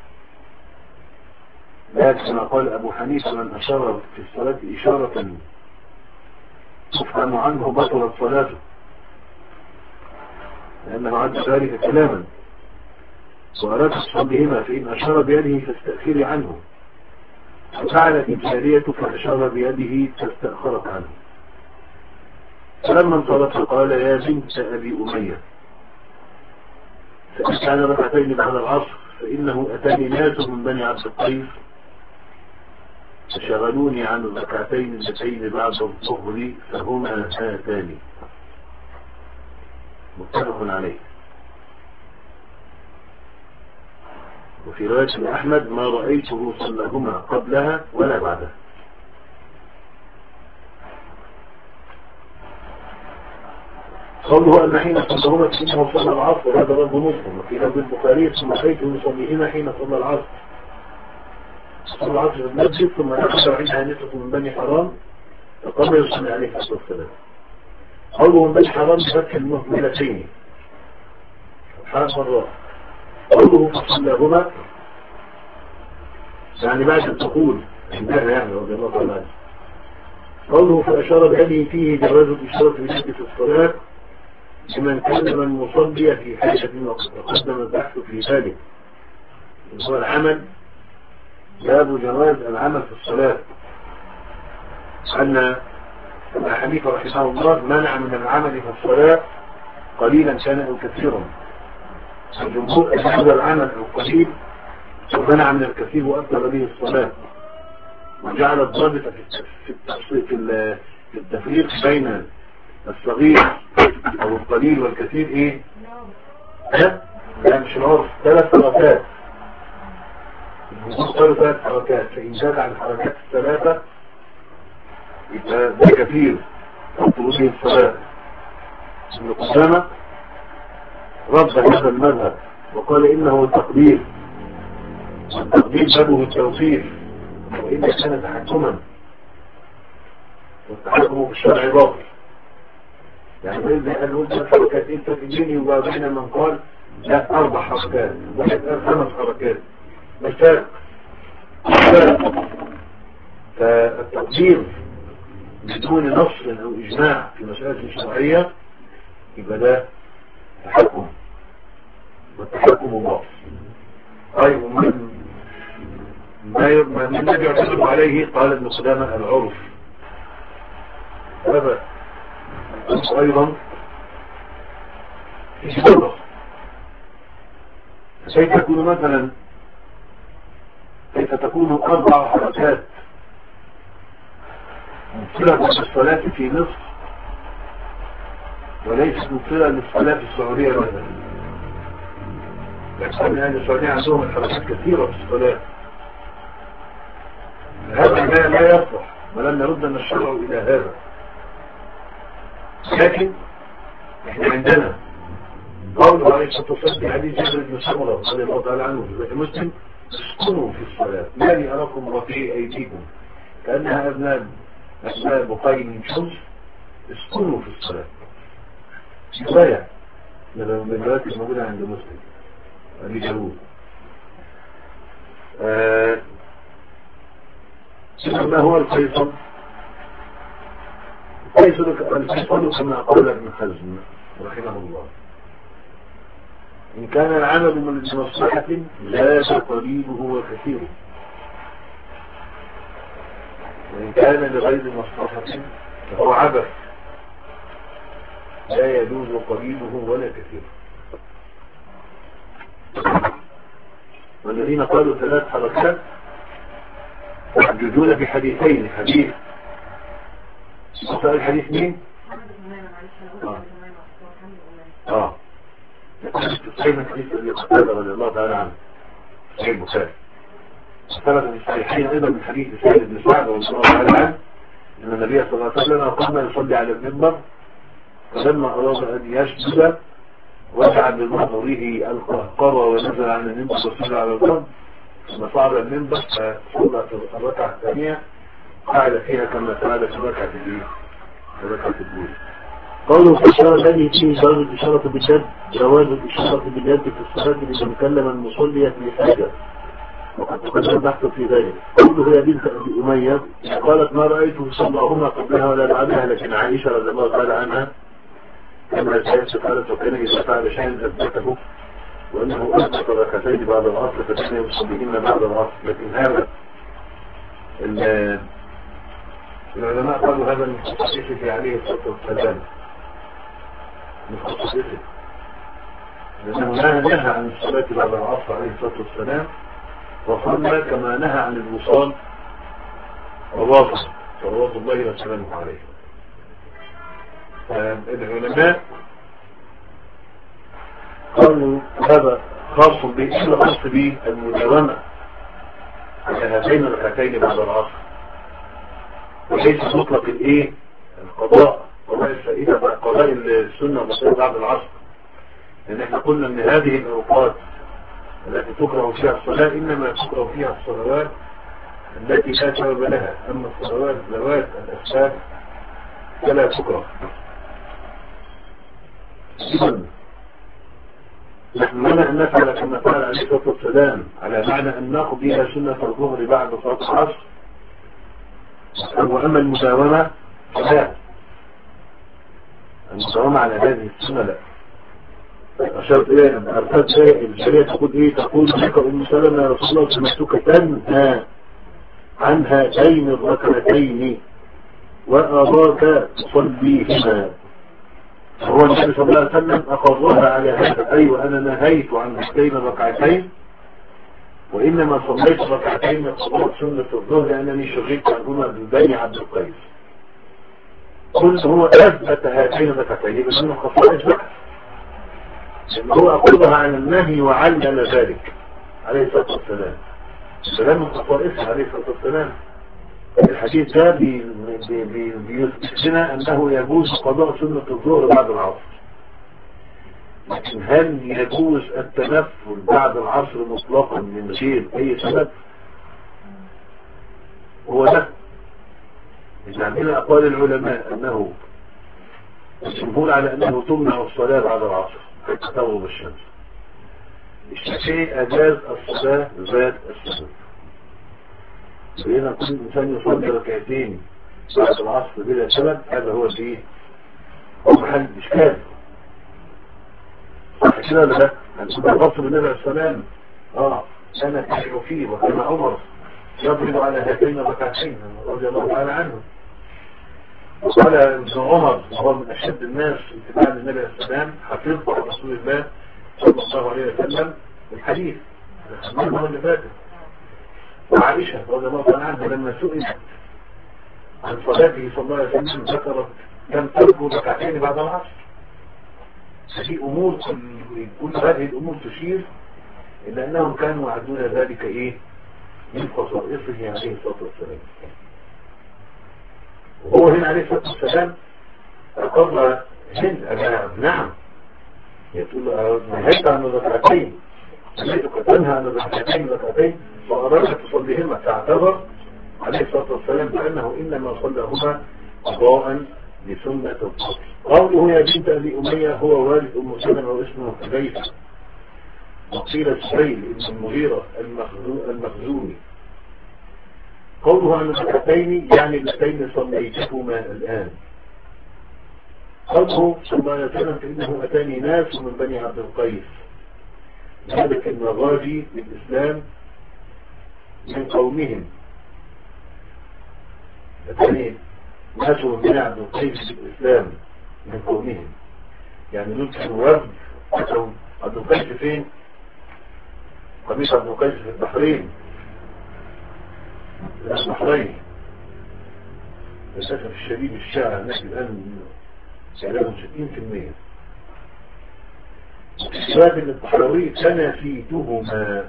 لكن قال أبو حنيفة من أشار في الصلاة إشارة تفهم عنه بطلت صلاته. لأنه عد ذلك كلاما وأراد تصليهما فإن أشار بيده فاستأخري عنه، ففعلت الجارية فأشار بيده فاستأخرت عنه. فلما انصرف قال يا بنت أبي أمية فأتعن ركعتين بعد العصر فإنه أتاني ناس من بني عبد القيس فشغلوني عن الركعتين اللتين بعد الظهر فهما هاتان. متفق عليه. وفي رواية أحمد ما رأيته صلىهما قبلها ولا بعدها. قوله أن حين صلىهما فإنه صلى العصر هذا رد مسلم. وفي لفظ البخاري ثم رأيته يصليهما حين صلى العصر صلى العصر في المسجد ثم دخل عندها نسوة من بني حرام فقام يصلي عليه الصلاة والسلام. قوله من بني حرام بفتح المهملتين حرف مرات. قوله فصلىهما يعني بعد الدخول عندها يعني رضي الله تعالى عنه. قوله فأشار بيده فيه جواز الإشارة باليد في الصلاة لمن كلم المصلي في حاجة وقدم البحث في ذلك. هو العمل باب جواز العمل في الصلاة. أن ابن حنيفة رحمه الله منع من العمل في الصلاة قليلا كان أو كثيرا. الجمهور أجاز العمل القليل ومنع من الكثير وأبطل به الصلاة، وجعل الضابط في التفريق بين الصغير أو القليل والكثير إيه؟ ها؟ لا مش العرف، ثلاث حركات. الجمهور ثلاث حركات، فإن زاد عن الحركات الثلاثة يبقى ده كثير تبطل به الصلاة. ابن قدامة رد هذا المذهب وقال إنه التقدير، والتقدير بابه التوفيق، وإذا كان تحكما والتحكم في الشرع باطل. يعني إذا أن قلت حركات إنت تجيني وبين من قال لا أربع حركات واحد قال خمس حركات مش فارق. فالتقدير بدون نص أو إجماع في مسألة شرعية يبقى ده تحكم، والتحكم باطل. طيب ومن ما من الذي يعتمد عليه؟ قال ابن قدامة العرف. هذا أيضا يشتغل. كيف تكون مثلا كيف تكون أربع حركات ممثلة للصلاة في مصر وليست ممثلة للصلاة في السعودية مثلا؟ لكن أهل السعودية عندهم الحركات كثيرة في الصلاة. هذا لا يصلح ولن نرد أن الشرع إلى هذا. لكن احنا عندنا قول عليه الصلاة والسلام في حديث جابر بن سمرة رضي الله تعالى عنه في مسلم اسكنوا في الصلاة ما لي أراكم رفيع أيديكم كأنها أبناء أبناء بقي من شمس. اسكنوا في الصلاة. رواية من الروايات الموجودة عند مسلم أبي داود. آه ما هو الفيصل؟ الفيصل كما قال ابن حزم رحمه الله إن كان العمل من مصلحة زاد قليله وكثيره، وإن كان لغير مصلحة فهو عبث لا يجوز قليله ولا كثيره. والذين قالوا ثلاث حركات يحججون بحديثين. حديث سؤال الحديث مين؟ اه اه سيدنا الحديث اللي قتل رضي الله تعالى عنه سيد البخاري ثبت في الصحيحين ايضا من حديث سيد بن سعد رضي الله تعالى عنه ان النبي صلى الله عليه وسلم قام يصلي على المنبر فلما اراد ان يسجد وجعل بظهره القهقرة ونزل عن المنبر وصلى على الارض ثم صعد المنبر فصلى في الركعة الثانية قاعد فيها كما فعل في الركعة الأولى. قوله في الشرع الذي فيه جواز الإشارة باليد جواز الإشارة باليد في الصلاة لمن كلم المصلي في حاجة وقد تقدم البحث في ذلك. قوله يا بنت أبي أمية قالت ما رأيته صلىهما قبلها ولا بعدها، لكن عائشة رضي الله تعالى عنها كما سيأتي قالت وكان إذا فعل شيئا أثبته وأنه أثبت ركعتين بعد العصر فكان يصليهن بعد العصر. لكن هذا العلماء قالوا هذا من خصوصيته عليه الصلاة والسلام، من خصوصيته، لأنه نهى عن الصلاة بعد العصر عليه الصلاة والسلام، وصلى كما نهى عن الوصال وواصل صلوات الله وسلامه عليه. العلماء قالوا هذا خاص به، إلا خاص به المداومة على هاتين الركعتين بعد العصر، وليس مطلق الايه القضاء، قضاء الفائدة قضاء السنة والمسائل بعد العصر. لأن احنا قلنا ان هذه الأوقات التي تكره فيها الصلاة إنما تكره فيها الصلوات التي لا سبب لها، أما الصلوات ذوات الأسباب فلا تكره. نحن منع أن نفعل كما فعل عليه الصلاة والسلام، على معنى أن نقضي سنة الظهر بعد صلاة العصر، وأما المداومة فلا، المداومة على هذه السنة لا. أشرت إيه أرسلت إيه الشريعة تقول إيه؟ تقول لك أم سلمة يا رسول الله سمعتك تنهى عن هاتين الركعتين وأراك تصليهما. هو النبي صلى الله عليه وسلم أقرها على هذا، أي أيوة أنا نهيت عن هاتين الركعتين وإنما صليت ركعتين قضاء سنة الظهر لأنني شغلت عنهما بني عبد القيس. قلت هو أثبت هاتين الركعتين بس أنه خصائص بقى، لأن هو أقرها عن النهي وعلم ذلك عليه الصلاة والسلام. السلام من خصائصه عليه الصلاة والسلام. الحديث ده بيثبت لنا أنه يجوز قضاء سنة الظهر بعد العصر، لكن هل يجوز التنفل بعد العصر مطلقا من غير أي سبب؟ هو ده. إذا عندنا أقوال العلماء أنه الجمهور على أنه تمنع الصلاة بعد العصر حتى تغرب الشمس. الشافعي أجاز الصلاة ذات السبب، فإذا كل إنسان يصلي ركعتين بعد العصر بلا سبب هذا هو فيه هو محل إشكال. صح كده ولا لا؟ هنسمع الرسول بالنبي عليه السلام اه كان يشعر فيه، وكان عمر يضرب على هاتين الركعتين رضي الله تعالى عنه. وقال ابن عمر وهو من أشد الناس اتباعا للنبي عليه السلام حفظ عن رسول الله صلى الله عليه وسلم الحديث المرة اللي فاتت. وعائشة رضي الله تعالى عنها لما سئلت عن صلاته صلى الله عليه وسلم ذكرت كم تركوا ركعتين بعد العصر. هذه أمور كل هذه الأمور تشير إلى أنهم كانوا يعدون ذلك إيه من خصائصه عليه الصلاة والسلام. وهو هنا عليه الصلاة والسلام أقر هند أنا نعم يقول نهيت عن الركعتين نهيتك تنهى عن الركعتين ركعتين وأرادت تصليهما، فاعتبر عليه الصلاة والسلام بأنه إنما صلىهما قضاء لسنة الظهر. قوله يا بنت أبي أمية هو والد أم سلمة واسمه حذيفة وقيل سهيل ابن المغيرة المخزومي. قوله عن الركعتين يعني اللتين صليتهما الآن. قوله صلى الله عليه وسلم فإنه أتاني ناس من بني عبد القيس، ذلك المغازي للإسلام من قومهم. أتاني ناس من بني عبد القيس للإسلام من قومهم، يعني نلتهم وفد أتوا عبد القيس فين؟ قميص عبد القيس في البحرين، البحرين للأسف الشديد الشاعر هناك الآن سعرهم ستين في المية. الشباب البحراوي سنسيتهما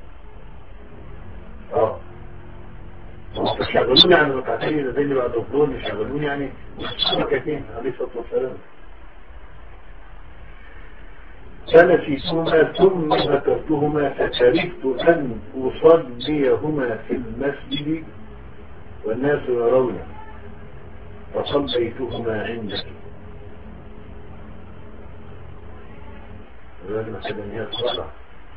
اه شغلوني عن ركعتين اللذين بعد الظهر، شغلوني يعني ركعتين عليه الصلاة والسلام. سنسيتهما ثم ذكرتهما فكرهت أن أصليهما في المسجد والناس يرون فصليتهما عندك. هذا مثلا هي الصلاة.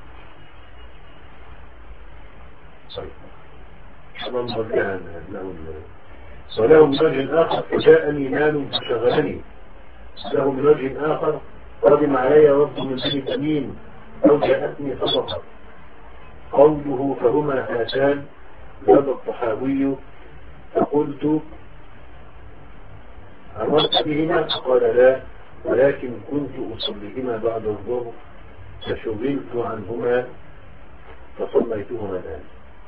طيب حضر مرجعنا له ولهم وجه آخر فجاءني مال فشغلني له من وجه آخر قدم علي رب من بني تميم أو جاءتني صدقة. قوله فهما هاتان زاد الطحاوي فقلت أمرت بهما؟ قال لا، ولكن كنت أصليهما بعد الظهر فشغلت عنهما فصليتهما الآن.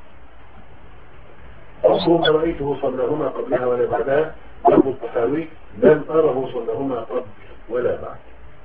أصلا رأيته صلىهما قبلها ولا بعدها. أبو الطحاوي لم أره صلىهما قبل ولا بعد.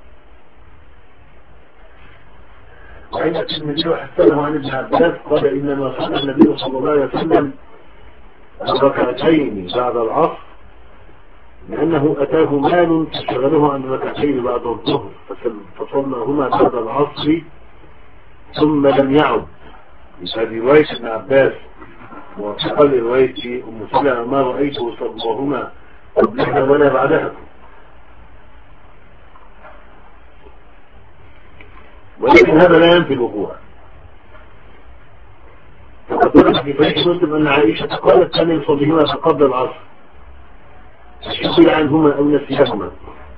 وعند الترمذي وحسنه عن ابن عباس قال إنما صلى النبي صلى الله عليه وسلم ركعتين بعد العصر لأنه أتاه مال فشغله عن ركعتين بعد الظهر فصلىهما بعد العصر ثم لم يعد. هذه رواية ابن عباس. وقال رواية أم سلمة ما رأيته صلىهما قبلها ولا بعدها. ولكن هذا لا ينفي الوقوع. فقد ورد في صحيح مسلم أن عائشة قالت كان يصليهما قبل العصر شغل عنهما أو نسيهما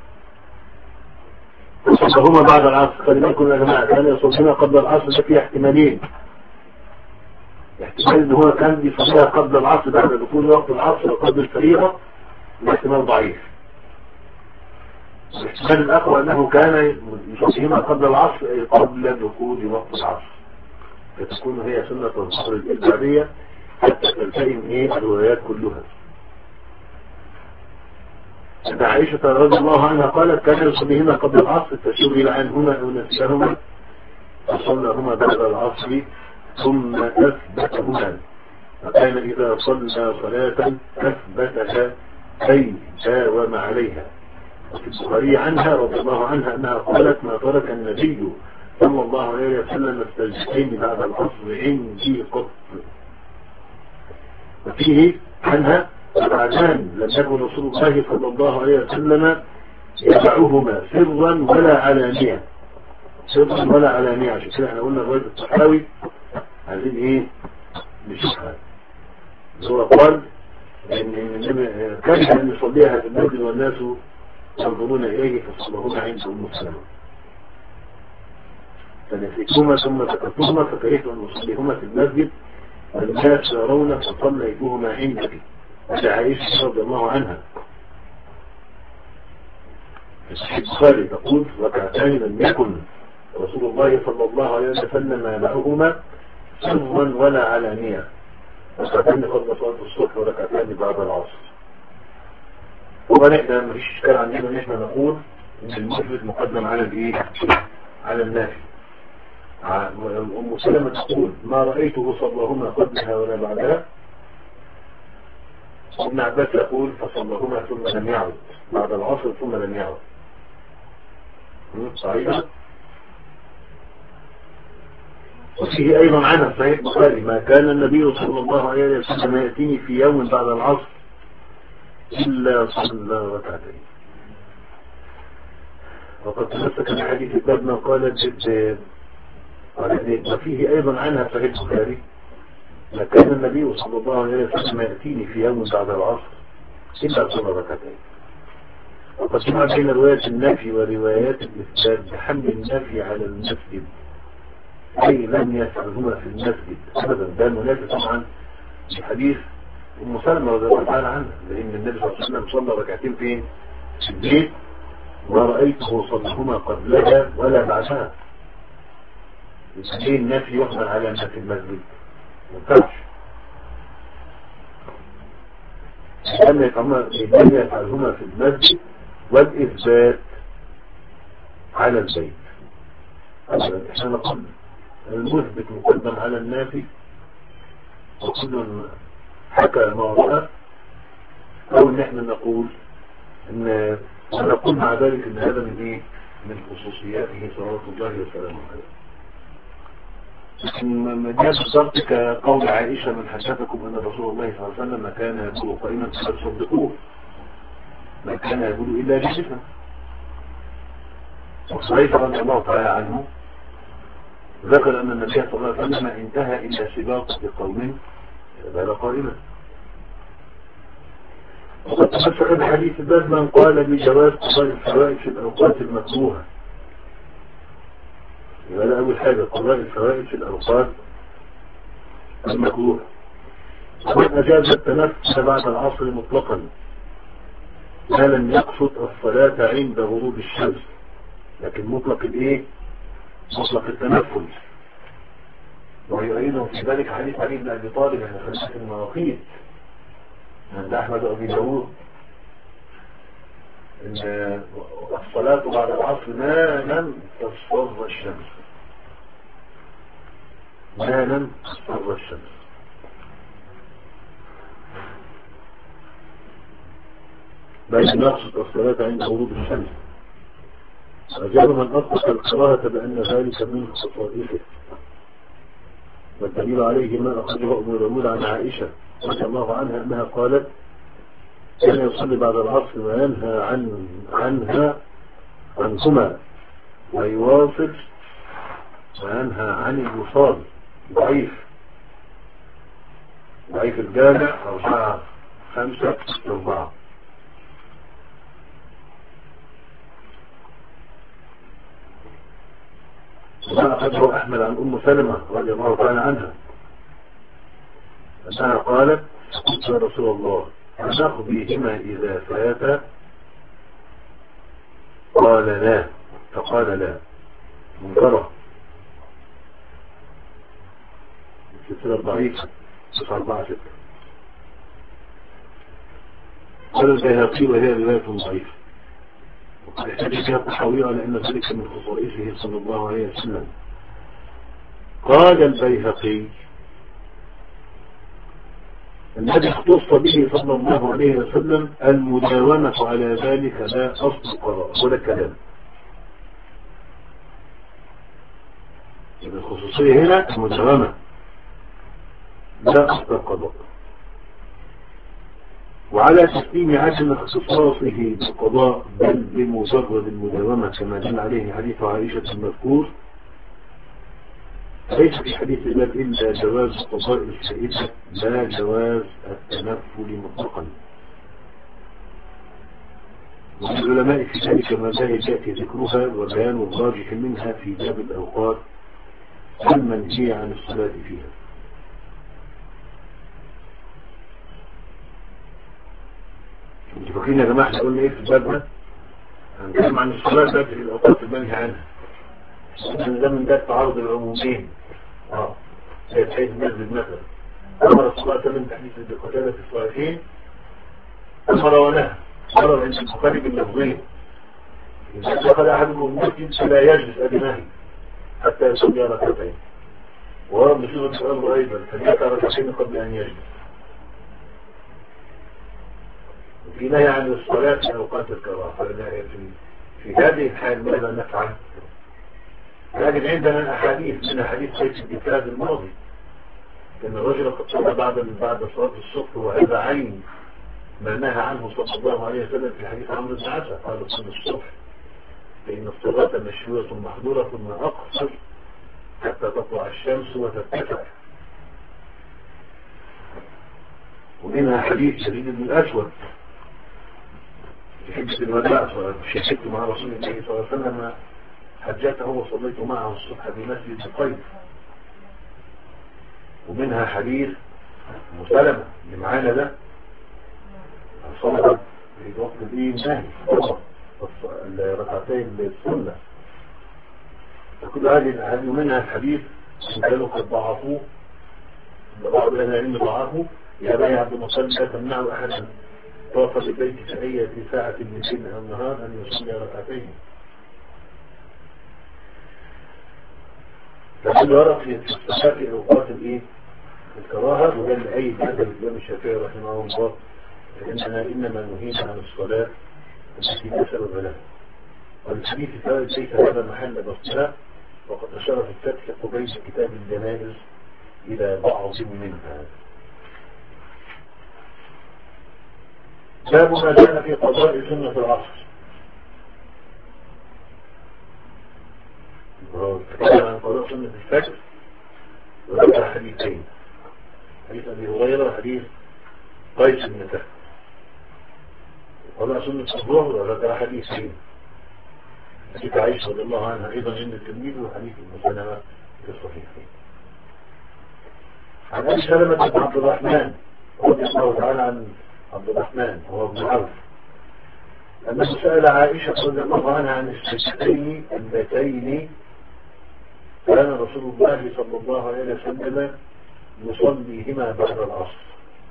وصلىهما بعد العصر. خلينا نقول يا جماعة كان يصليهما قبل العصر ده فيه احتمالين. احتمال ان هو كان يصليها قبل العصر بعد دخول وقت العصر وقبل الفريضة، الاحتمال ضعيف. الاحتمال الأقوى أنه كان يصليهما قبل العصر أي قبل دخول وقت العصر، فتكون هي سنة الظهر الإجبارية حتى تلتئم ايه الروايات كلها. أن عائشة رضي الله عنها قالت كان يصليهما قبل العصر فشغل عنهما أو نسيهما فصلىهما بعد العصر ثم أثبتهما. فكان إذا صلى صلاة أثبتها أي داوم عليها. وفي البخاري عنها رضي الله عنها أنها قالت ما ترك النبي صلى الله عليه وسلم السجدتين بعد العصر عندي قط. وفيه عنها بعدان لم يكن رسول الله صلى الله عليه وسلم يدعوهما سرا ولا علانية. سرا ولا علانية. عشان كده احنا قلنا الرواية الصحاوي عايزين ايه نشوفها. هو قال ان كان ان يصليها في المسجد والناس ينظرون اليه فصلهما عند ام سلمة فنسيتهما ثم ذكرتهما فكرهت ان اصليهما في المسجد والناس يرون فصليتهما عندك. هذا عائشة رضي الله عنها. البخاري تقول ركعتان لم يكن رسول الله صلى الله عليه وسلم يدعوهما سرا ولا علانية. ركعتان قبل صلاة الصبح وركعتان بعد العصر. طبعا احنا مفيش اشكال عندنا ان احنا نقول ان المفرد مقدم على الايه؟ على النافي. ام سلمة تقول ما رأيته صلىهما قبلها ولا بعدها. ابن عباس يقول فصلىهما ثم لم يعد بعد العصر ثم لم يعد. صحيح. وفيه ايضا عنها صحيح البخاري ما كان النبي صلى الله عليه وسلم يأتيني في يوم بعد العصر إلا صلى ركعتين. وقد تمسك الحديث الباب ما قالت جد. وفيه ايضا عنها صحيح البخاري ما كان النبي صلى الله عليه وسلم يأتيني في يوم بعد العصر إلا صلى ركعتين. وقد جمع بين روايات النفي وروايات الإثبات بحمل النفي على المسجد أي لم يفعلهما في المسجد أبدا. ده منافي طبعا في حديث أم سلمة رضي الله تعالى عنها لأن النبي صلى الله عليه وسلم صلى ركعتين فين؟ في البيت ورأيته صلىهما قبلها ولا بعدها. ليه النفي يحمل على ما في المسجد؟ ما ينفعش. لم يفعلهما في المسجد والإثبات على البيت. أبدا احنا نقول المثبت مقدم على النافي وكل حكى ما رأى أو ان احنا نقول ان نقول مع ذلك ان هذا من ايه؟ من خصوصياته صلوات الله وسلامه عليه. لكن من بالضبط كقول عائشة من حدثكم أن رسول الله صلى الله عليه وسلم ما كان يقول قائما فتصدقوه ما كان يقول إلا جسما. وصحيح رضي الله تعالى عنه ذكر أن النبي صلى الله عليه وسلم انتهى إلى سباق بقوم بال قائما. وقد تصح الحديث باب من قال بجواز قضاء الفوائد في الأوقات المكروهة. يبقى أول حاجة قضاء الفوائد في الأوقات المكروهة. ومن أجاز التنفس بعد العصر مطلقا ما لم يقصد الصلاة عند غروب الشمس، لكن مطلق الايه؟ مطلق التنفل. ويعينه في ذلك حديث علي بن ابي طالب عن خمسة المواقيت عند احمد وابي داود ان الصلاة بعد العصر ما لم تصفر الشمس، ما لم تصفر الشمس. بل نقصد الصلاة عند غروب الشمس. أجاب من أطلق الكراهة بأن ذلك من خصائصه، والدليل عليه ما أخرجه أبو داود عن عائشة رضي الله عنها أنها قالت كان يصلي بعد العصر وينهى عن عنها عنهما ويواصل وينهى عن الوصال. ضعيف ضعيف الجامع أربعة خمسة أربعة. وما أخذه أحمد عن أم سلمة رضي الله تعالى عنها أنها قالت قلت يا رسول الله أنقضيهما إذا فات؟ قال لا، فقال لا. منكرة السلسلة ضعيفة تسعة أربعة ستة. قال البيهقي وهي رواية ضعيفة، وقد احتاج فيها التحوير على أن ذلك من خصائصه صلى الله عليه وسلم. قال البيهقي الذي اختص به صلى الله عليه وسلم المداومة على ذلك لا أصل القضاء ولا كلام. الخصوصية هنا المداومة لا أصل القضاء، وعلى تسليم عدم اختصاصه بالقضاء بل بمجرد المداومة كما دل عليه حديث عائشة المذكور. ليس في حديث الباب إلا جواز قضاء الفائدة لا جواز التنفل مطلقا. والعلماء في ذلك مذاهب يأتي ذكرها وبيان الراجح منها في باب الأوقات المنهي عن الصلاة فيها. انتوا فاكرين يا جماعة احنا قلنا ايه في الباب ده؟ هنتكلم عن الصلاة في الأوقات المنهي عنها. ده من باب تعارض العمومين. اه زي بحيث المسجد مثلا أمر الصلاة من تحديث القتالة في الصلاتين، أمر ونهى. أمر عند البخاري باللفظين إذا دخل أحدكم المسجد فلا يجلس أدناه حتى يصلي ركعتين، ورد بصيغة الأمر أيضا فليركع ركعتين قبل أن يجلس. وفي نهي عن الصلاة في أوقات الكراهة. في, في هذه الحال ماذا نفعل؟ لكن عندنا الأحاديث من حديث سيد الكتاب الماضي أن الرجل قد صلى بعد بعد صلاة الصبح، وهذا عين ما نهى عنه صلى الله عليه وسلم في حديث عمرو بن عاص قال صلى الصبح فإن الصلاة مشهورة محظورة ثم أقصر حتى تطلع الشمس وترتفع. ومنها حديث شديد بن الأسود في حجة الوداع شهدت مع رسول الله صلى الله عليه وسلم حجته وصليت معه الصبح بمسجد القيس. ومنها حديث مسلمة اللي معانا ده الصلاة في وقت الايه نهي الركعتين السنة. فكل هذه الاحاديث منها الحديث كانوا قد ضعفوه بعض اهل العلم ضعفوه يا بني عبد المطلب لا تمنعوا احدا طاف بالبيت في اي ساعة من ليل او نهار ان يصلي ركعتين. فكل ورق في الصلاة في اوقات الايه الكراهة. وده اللي اي هذا الامام الشافعي رحمه الله فإننا إنما نهينا عن الصلاة التي لا سبب لها. والحديث الثالث ليس هذا محل بصلاة، وقد أشار في الفتح قبيل كتاب الجنائز إلى بعض منها. باب ما جاء في قضاء سنة العصر. تكلم عن قضاء سنة الفجر وذكر حديثين، حديث أبي هريرة وحديث قيس بن سعد. ولا سنة الظهر وذكر حديثين. حديث عائشة رضي الله عنها أيضا عند التلميذ وحديث ابن سلمة في الصحيحين. عن أبي سلمة بن عبد الرحمن رضي الله تعالى عن عبد الرحمن هو ابن عوف أنه سأل عائشة رضي الله عنها عن السجدتين اللتين كان رسول الله صلى الله عليه وسلم يصليهما بعد العصر.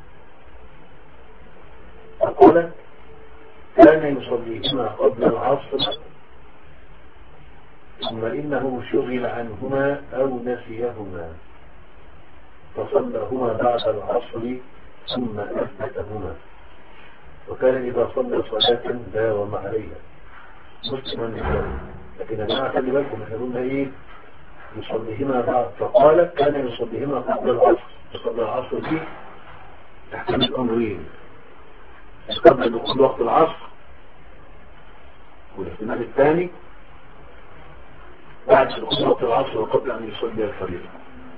فقال كان يصليهما قبل العصر ثم إنه شغل عنهما أو نسيهما فصلىهما بعد العصر ثم أثبتهما، وكان إذا صلى صلاة داوم عليها. مسلم لكن يا جماعة خلي بالكم احنا قلنا ايه يصليهما بعد، فقال كان يصليهما قبل العصر. يصلي العصر دي تحتمل أمرين: قبل دخول وقت العصر، والاحتمال الثاني بعد دخول وقت العصر وقبل أن يصلي الفريضة.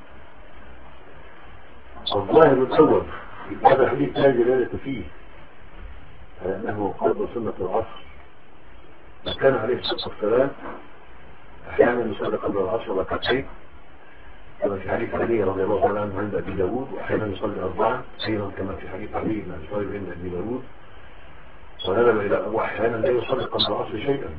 الظاهر الأول هذا حديث لا دلالة فيه أنه قبل سنة العصر، كان عليه الصلاة والسلام أحيانا يصلي قبل العصر ركعتين كما في حديث علي رضي الله عنه عند أبي داود، وأحيانا يصلي أربعة أيضا كما في حديث علي بن أبي طالب عند أبي داود، وهذا إلى وأحيانا لا يصلي قبل العصر شيئا.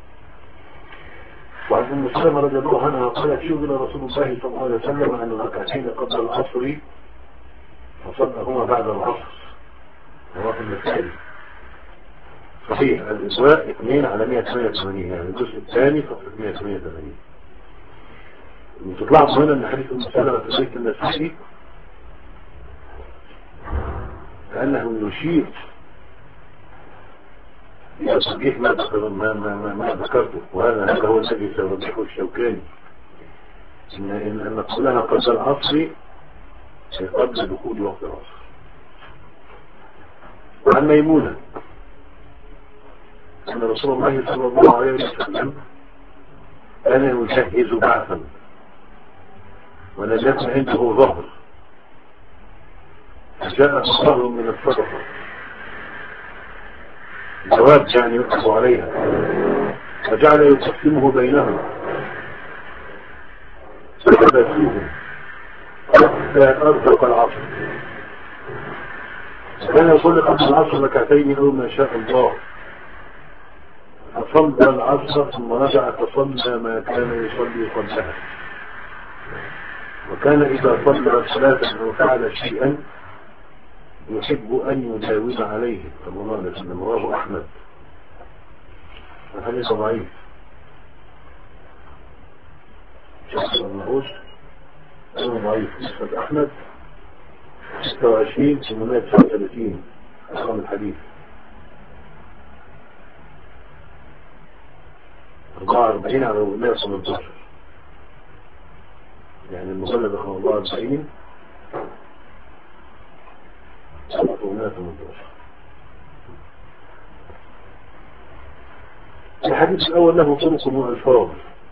وعن أم سلمة رضي الله عنها قالت شغل رسول الله صلى الله عليه وسلم عن الركعتين قبل العصر فصلهما بعد العصر. رواه النسائي. صحيح الإسواء اثنين على مئة وثمانية وثمانين، يعني الجزء الثاني فقط مئة وثمانية وثمانين. وتطلع هنا من حديث أم سلمة في بيت النسائي كأنه يشير إلى تصحيح ما ما ما ما ذكرته، وهذا هذا هو الذي سيوضحه الشوكاني إن أن نقولها قبل العصر قبل دخول وقت العصر. وعن ميمونة أن رسول الله صلى الله عليه وسلم كان يجهز بعثا ونجت عنده ظهر، فجاء ظهر من الصدقة جواب يعني يقف عليها، فجعل يقسمه بينهم فكذا فيهم حتى أرزق العصر. كان يصلي قبل العصر ركعتين أو ما شاء الله، فصلى العصر ثم رجع فصلى ما كان يصلي قبلها. وكان إذا صلى صلاة أو فعل شيئا يحب أن يداوم عليه صلى الله عليه وسلم. رواه أحمد. الحديث ضعيف شخص المعوش أنه ضعيف. مسند أحمد ستة وعشرين ثمانمائة وتسعة وثلاثين رقم الحديث. أربعة وأربعين على مئة وثمانية عشر، يعني المجلد رقم أربعة وأربعين سبعة ومئة وثمانية عشر. الحديث الأول له طرق وألفاظ،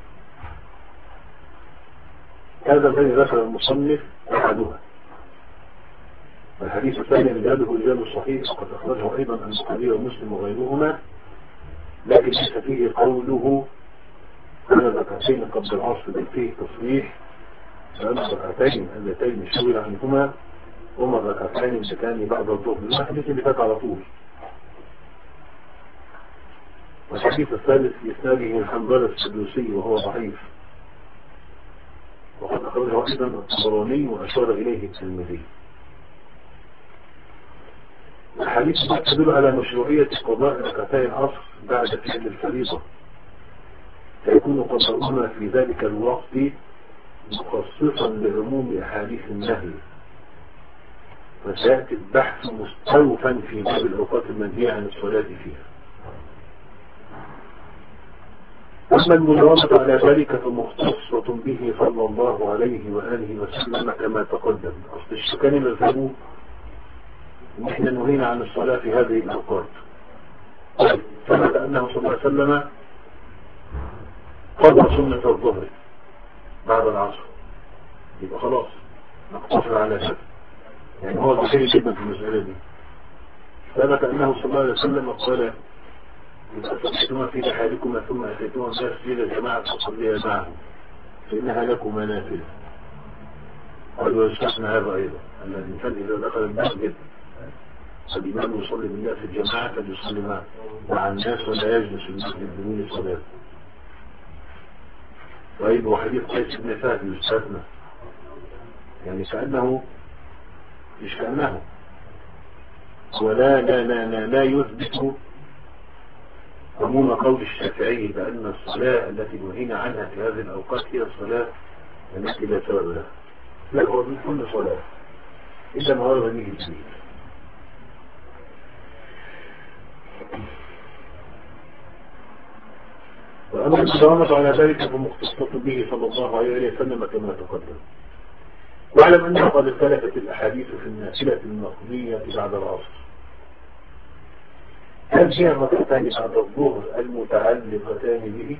هذا الذي ذكر المصنف أحدها. الحديث الثاني رجاله رجال الصحيح وقد أخرجه أيضا عن البخاري ومسلم وغيرهما، لكن ليس فيه قوله أن الركعتين قبل العصر بل فيه تصريح أن الركعتين اللتين شغل عنهما هما الركعتين اللتان بعد الظهر. الحديث اللي فات على طول. والحديث الثالث بإسناده الحنظلة السدوسي وهو ضعيف، وقد أخرجه أيضا الطبراني وأشار إليه الترمذي. الحديث تدل على مشروعية قضاء ركعتي العصر بعد فعل الفريضة، فيكون قضاؤهما في ذلك الوقت مخصصا لعموم أحاديث النهي، وسيأتي البحث مستوفا في باب الأوقات المنهية عن الصلاة فيها. أما المداومة على ذلك فمختصة به صلى الله عليه وآله وسلم كما تقدم. أصل الشكاني مذهبه نحن نهينا عن الصلاة في هذه الأوقات، ثبت أنه صلى الله عليه وسلم قضى سنة الظهر بعد العصر، يبقى خلاص نقتصر على هذا، يعني هو ضحية جدا في المسألة دي. ثبت أنه صلى الله عليه وسلم قال إذا صليتما في رحالكما ثم أتيتما مسجد الجماعة فصليا معهم فإنها لكما نافلة. قال ويستثنى هذا أيضا أن الإنسان إذا دخل المسجد فالإمام يصلي بالناس في الجماعة فليصلي معه مع الناس ولا يجلس المسجد بدون صلاة. وأيضا وحديث قيس بن فهد يستثنى يعني كأنه مش كأنه ولا لا لا لا, لا يثبت عموم قول الشافعي بأن الصلاة التي نهينا عنها في هذه الأوقات هي الصلاة التي لا سبب لها. لا هو من كل صلاة إلا ما ورد به الدليل. وأما الدوامة على ذلك فمختصة به صلى الله عليه وسلم كما تقدم. واعلم أنه قد اختلفت الأحاديث في النافلة المقضية بعد العصر، هل هي الركعتان بعد الظهر المتعلقتان به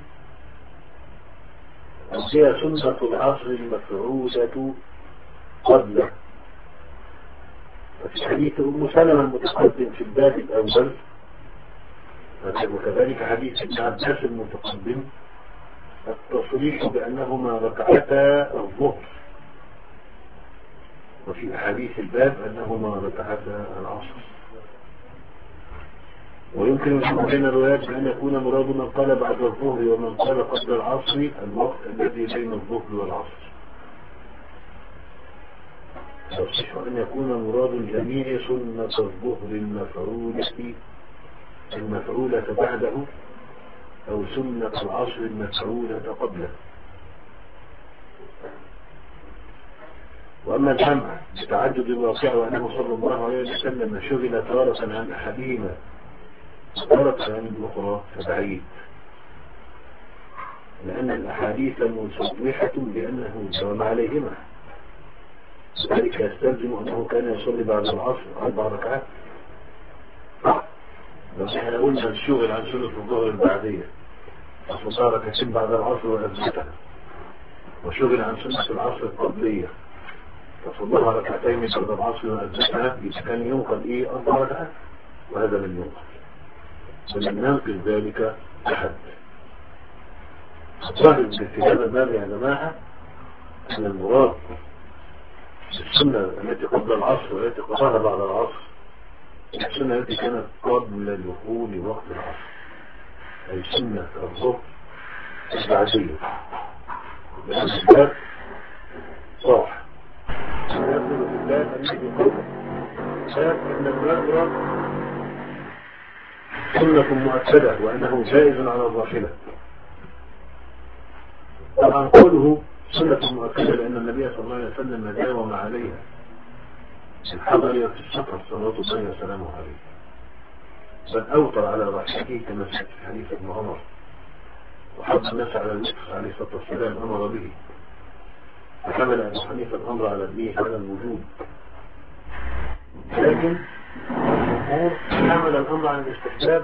أم هي سنة العصر المفعولة قبله؟ وفي حديث أم سلمة المتقدم في الباب الأول وكذلك حديث ابن عباس المتقدم التصريح بأنهما ركعتا الظهر، وفي حديث الباب أنهما ركعتا العصر. ويمكن الجمع بين الروايات بأن يكون مراد من قال بعد الظهر ومن قال قبل العصر الوقت الذي بين الظهر والعصر. يصح أن يكون مراد الجميع سنة الظهر المفعولة المفعولة بعده أو سنة العصر المفعولة قبله. وأما الجمع بتعدد الواقع وأنه صلى الله عليه وسلم شغل تارة عن أحدهما تارة عن الأخرى فبعيد، لأن الأحاديث مصرحة بأنه دام عليهما، ذلك يستلزم أنه كان يصلي بعد العصر أربع ركعات. لو احنا قلنا الشغل عن سنة الظهر البعدية فصلى ركعتين بعد العصر وأثبتها، وشغل عن سنة العصر القبلية فصلى ركعتين بعد العصر وأثبتها، كان ينقل إيه أربع ركعات، وهذا من ينقل ولم ينقل ذلك أحد. ظاهر في هذا الباب يا جماعة أن المراد السنة التي قبل العصر والتي قبلها بعد العصر السنة التي كانت قبل دخول وقت العصر، أي سنة الظهر البعدية، لأن الباب صاح يدخل في الباب الذي قبله شاف أن الباب سنة مؤكدة وأنه جائز على الراحلة. طبعا قوله سنة مؤكدة لأن النبي صلى الله عليه وسلم داوم عليها في الحضر وفي السفر صلوات الله وسلامه عليه، بل أوطر على راحلته كما في حديث ابن عمر، وحض الناس على الوقف عليه الصلاة والسلام أمر به، فحمل أبو حنيفة الأمر على ابنه على الوجوب، لكن الجمهور حمل الأمر على الاستحباب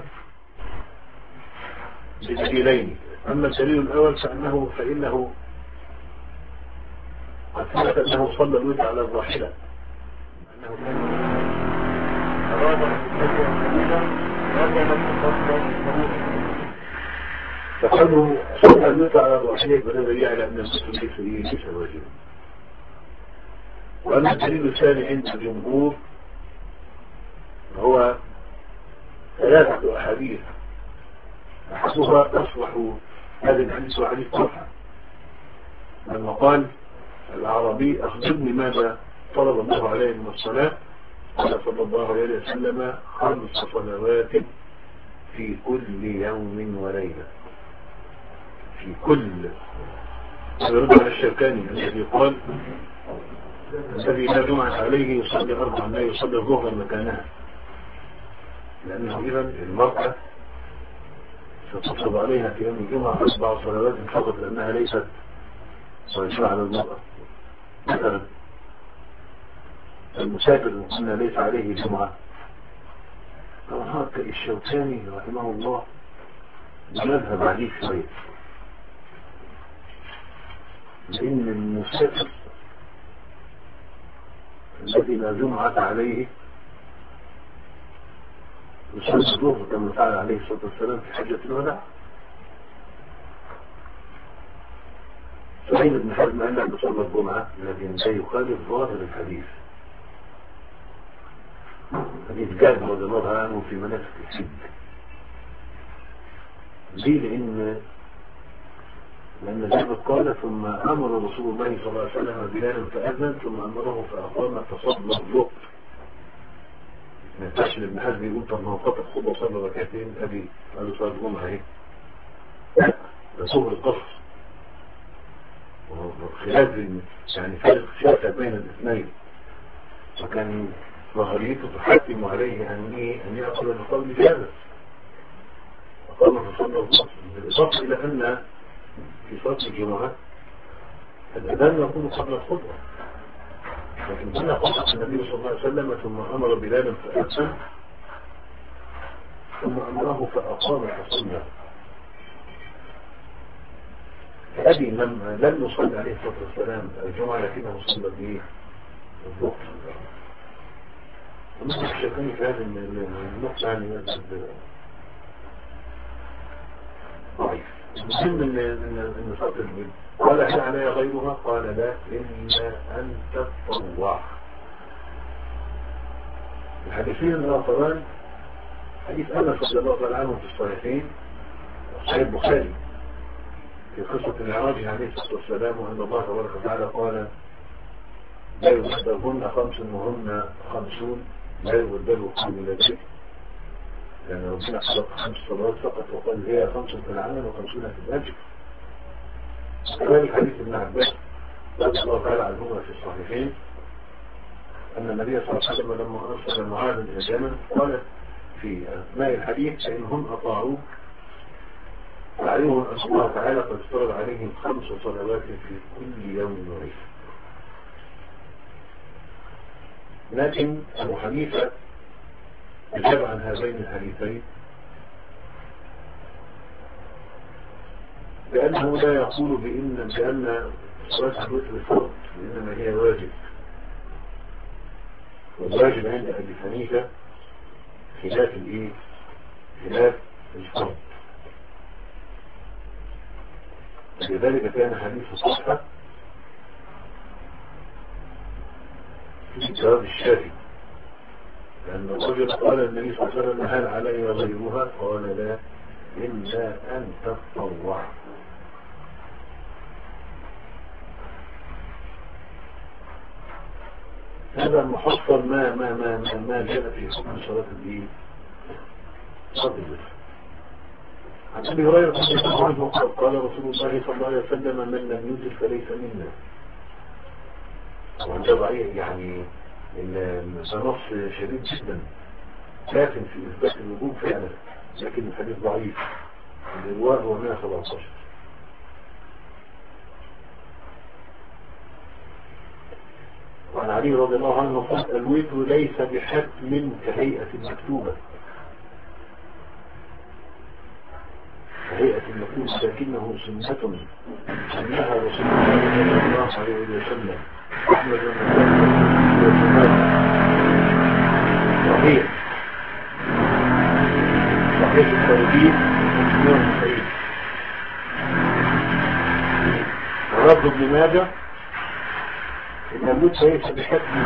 بدليلين. أما الدليل الأول فإنه فإنه قد ثبت أنه صلى الوتر على الراحلة، أنه كان أراد أن يصلي القليلا هذا من تصلى فقالوا صلى الوتر على الراحلة فهذا يعلم أن المسلمين فيه ليس واجبا. وأما الدليل الثاني عند الجمهور هو ثلاثة أحاديث، أحدها أصلح هذه الحديث وحديث طلحة لما قال العربي أخبرني ماذا طلب الله عليه من الصلاة، قال صلى الله عليه وسلم خمس صلوات في كل يوم وليلة. في كل يرد على الشركاني الذي قال الذي لا جمعة عليه يصلي أربعا لا يصلي الظهر مكانها، لأنه إذا المرأة ستفرض عليها في يوم الجمعة أربع صلوات فقط لأنها ليست صيحة على المرأة. مثلا المسافر قلنا ليس عليه جمعة، طبعا الشوكاني رحمه الله مذهب عليه شوية، لأن المسافر الذي لا جمعة عليه يصلي الظهر كما فعل عليه الصلاة والسلام في حجة الوداع. سعيد بن حزم قال لك بصلى الجمعة الذي لا يخالف ظاهر الحديث، حديث جابر رضي الله عنه في مناسك الحج. ليه؟ لأن لأن جابر قال ثم أمر رسول الله صلى الله عليه وسلم بلالا فأذن ثم أمره فأقام فصلى الظهر. ما ينفعش ابن حزم يقول طب ما هو فقط خد وصلى ركعتين أبي قالوا صلاة الجمعة أهي. لا، ده ظهر القصر خلاف يعني فرق شاسع بين الاثنين، وكان ظهريته تحكم عليه أن إيه أن يأخذ بقول جابر أقام فصلى الظهر، بالإضافة إلى أن في صلاة الجمعة الأذان يكون قبل الخطبة، لكن كان قصة النبي صلى الله عليه وسلم ثم أمر بلالا فأذن ثم أمره فأقام فصلى. فأبي لم لم يصلي عليه الصلاة والسلام الجمعة لكنه صلى به الظهر. ومثل الشيطان في هذه النقطة يعني يجب ضعيف. المهم ان ان صوت البيت قال هل علي غيرها؟ قال لا إلا أن تتطوع. الحديثين الآخران حديث أنس رضي الله تعالى عنه في الصحيحين صحيح البخاري في قصة المعراج عليه الصلاة والسلام، وأن الله تبارك وتعالى قال لا يبدلهن خمس وهن خمسون لا يبدل كل ذلك، لأن ربنا خلق خمس صلوات فقط وقال هي خمس في العمل وخمسون في الأجر. كذلك حديث ابن عباس رضي الله تعالى عنهما في الصحيحين أن النبي صلى الله عليه وسلم لما أرسل معاذ إلى اليمن قال في أثناء الحديث فإنهم أطاعوك فعلمهم أن الله تعالى قد افترض عليهم خمس صلوات في كل يوم وليلة. لكن أبو حنيفة أجاب عن هذين الحديثين بأنه لا يقول بإن بأن صلاة الوتر فرض، إنما هي واجب، والواجب عند أبي حنيفة خلاف الإيه؟ خلاف الفرض. لذلك كان حديث صحة في جواب الشافعي، لأن الرجل قال النبي صلى الله عليه وسلم هل علي غيرها؟ قال لا إلا أن تتطوع. هذا محصل ما ما ما ما, ما جاء في حكم صلاة الدين. صدق عن أبي هريرة رضي الله عنه قال رسول الله صلى الله عليه وسلم من لم يوتر فليس منا. وده ضعيف يعني النص شديد جدا كافٍ في إثبات الوجوب فعلا، لكن الحديث ضعيف. الرواية هو مئة وسبعة عشر. وعن علي رضي الله عنه قال الوتر ليس بحتم كهيئة المكتوبة، كهيئة المكتوبة لكنه سنة أنها رسول الله صلى الله عليه وسلم أحمد صحيح صحيح التوحيد ومسلم الخير. ورد ابن ماجه إن الوتر ليس بحتم،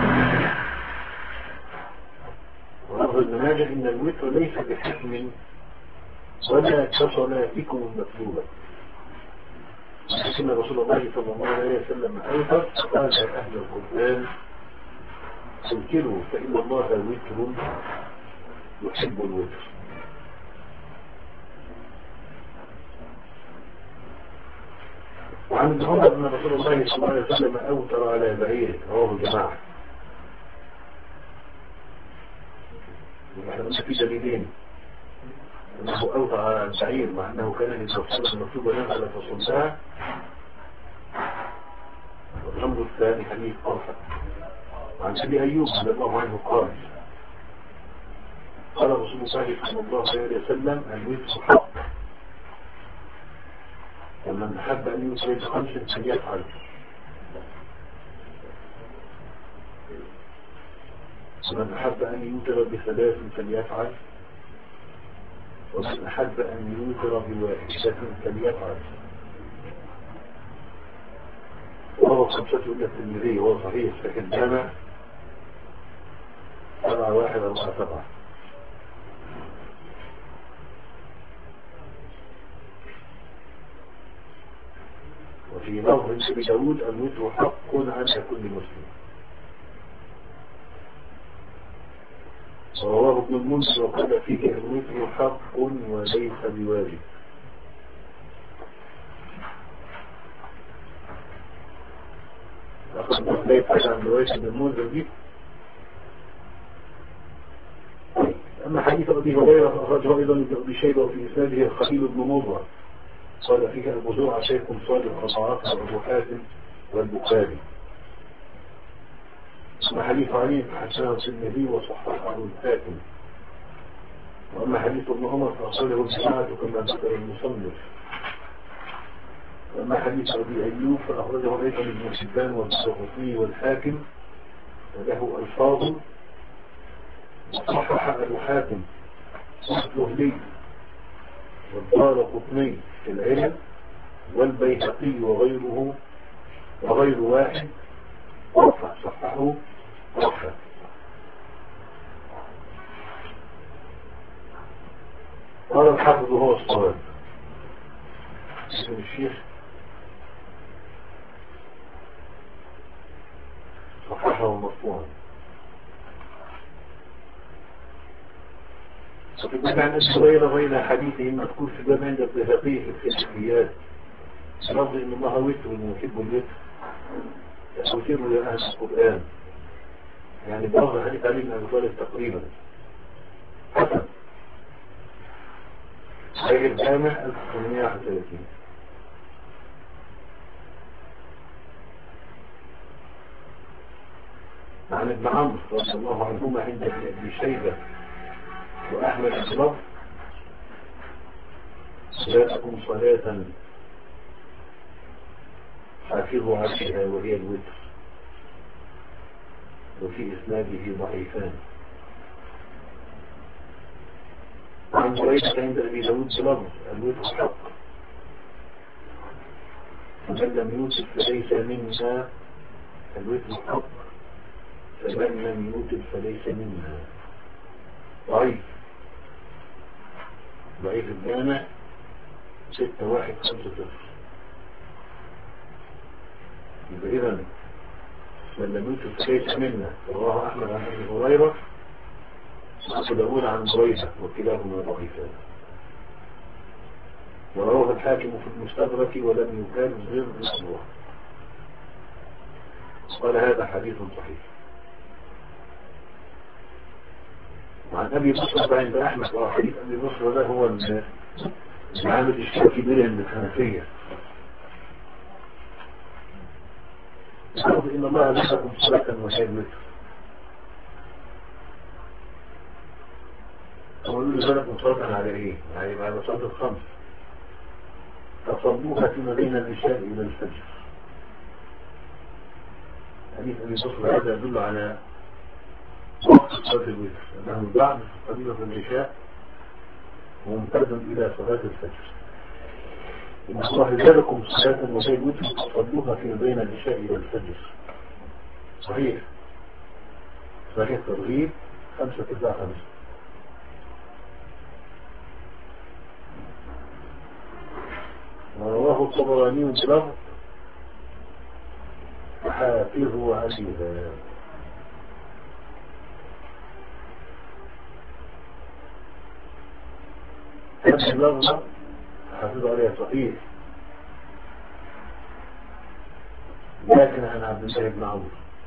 ورد ابن ماجه إن الوتر ليس بحتم ولا كصلاتكم المكتوبة، لكن رسول الله صلى الله عليه وسلم أوتر قال أهل القرآن سنكروا فإن الله وتر يحب الوتر. وعن ابن عمر أن رسول الله صلى الله عليه وسلم أوتر على بعيره، رواه الجماعة. ونحن في دليلين أنه أوتر على البعير مع أنه كان إذا صلى المكتوبة نزل فصلها. والأمر الثاني حديث طلحة عن أبي أيوب رضي الله عنه قال قال رسول الله صلى الله عليه وسلم الوتر حق، ومن أحب أن يوتر بخمس فليفعل، ومن أحب أن يوتر بثلاث فليفعل، ومن أحب أن يوتر بواحدة فليفعل. وهو خمسة إلى الترمذي وهو صحيح لكن جامع سبعة واحد أربعة سبعة. وفي لفظ ابن داود الوتر حق على كل مسلم. ورواه ابن المنذر وقال فيه الوتر حق وليس بواجب. لقد نقلت عن رواية ابن المنذر دي. أما حديث أبي هريرة أخرجه أيضا ابن أبي شيبة وفي إسناده الخليل بن مرة قال فيه أبو زرعة شيخ صالح وضعاف أبو حاتم والبخاري. أما حديث علي فحسنه الترمذي وصححه الحاكم. وأما حديث ابن عمر فأصله الجماعة كما ذكر المصنف. وأما حديث أبي أيوب فأخرجه أيضا ابن حبان والسيوطي والحاكم وله ألفاظ وصحح أبو حاتم والزهري والدارقطني في العلم والبيهقي وغيره وغير واحد رفع صححه رفع. قال الحافظ هو الصواب. اسم الشيخ صححه مرفوعا. وفي الباب عن أبي هريرة بين حديثه المذكور في الباب عند البيهقي في الخلافيات لفظ إن الله وتر ويحب الوتر يأوتر يا أهل القرآن، يعني بلغ حديث علي بن أبي طالب تقريبا حسن صحيح الجامع ألف وثمانمائة وواحد وثلاثين. عن ابن عمرو رضي الله عنهما عند ابن شيبة وأحمد أسلف صلاتكم صلاة حافظوا عليها وهي الوتر. وفي إسناده ضعيفان. عن بريدة عند أبي داود بلفظ الوتر حق فمن لم يوتر فليس منا. الوتر حق فمن لم يوتر فليس منا. ضعيف ضعيف الجامع ستة واحد خمسة صفر. يبقى إذن من لم يوتر فليس منا. رواه أحمد عن أبي هريرة وأبو داود عن بريدة وكلاهما ضعيفان. ورواه الحاكم في المستدرك ولم يكرر نحوه. قال هذا حديث صحيح. وعن أبي بصرة عند أحمد وحديث أبي بصرة ده هو المعامل الشركي بين الحنفية. يقول إن الله لكم صلاة وهي الوتر. أقول له لكم صلاة على إيه؟ يعني على صلاة الخمس تصلوها فيما بين العشاء إلى الفجر. حديث أبي بصرة هذا يدل على وقت صلاة الوتر أنه بعد قبيلة العشاء وممتد إلى صلاة الفجر. إن الله لكم صلاة وهي الوتر تصلوها فيما بين العشاء إلى الفجر. صحيح صحيح ترغيب خمسة تسعة خمسة. ورواه الطبراني بلفظ حافظوا عليها. هذا اللفظ حافظوا عليها صحيح لكن عن عبد الله بن عمرو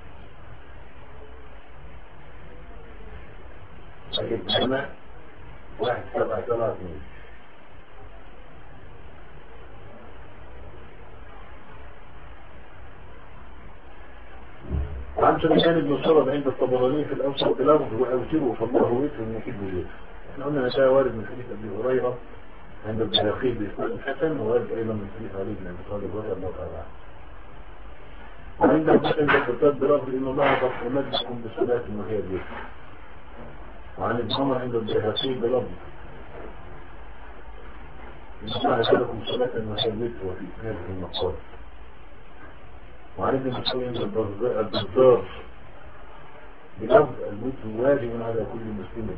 صحيح الجامع واحد سبعة سبعة اثنين. وعن سليمان بن سرد عند الطبراني في الأوسط بلفظ وأوتروا فالله وتر يحب الوتر. احنا قلنا نشاء وارد من حديث أبي هريرة عند البيهقي بإسناد حسن ووارد أيضا من حديث علي بن أبي طالب رضي الله تعالى عنه. وعند الحسن الكتاب بلفظ إن الله قد أمدكم بصلاة وهي الوتر. وعن ابن عمر عند البيهقي بلفظ إن الله جعلكم صلاة وسلمت وفي إسناده المقال. وعن ابن مسعود البزار بلفظ الوتر واجب على كل مسلم،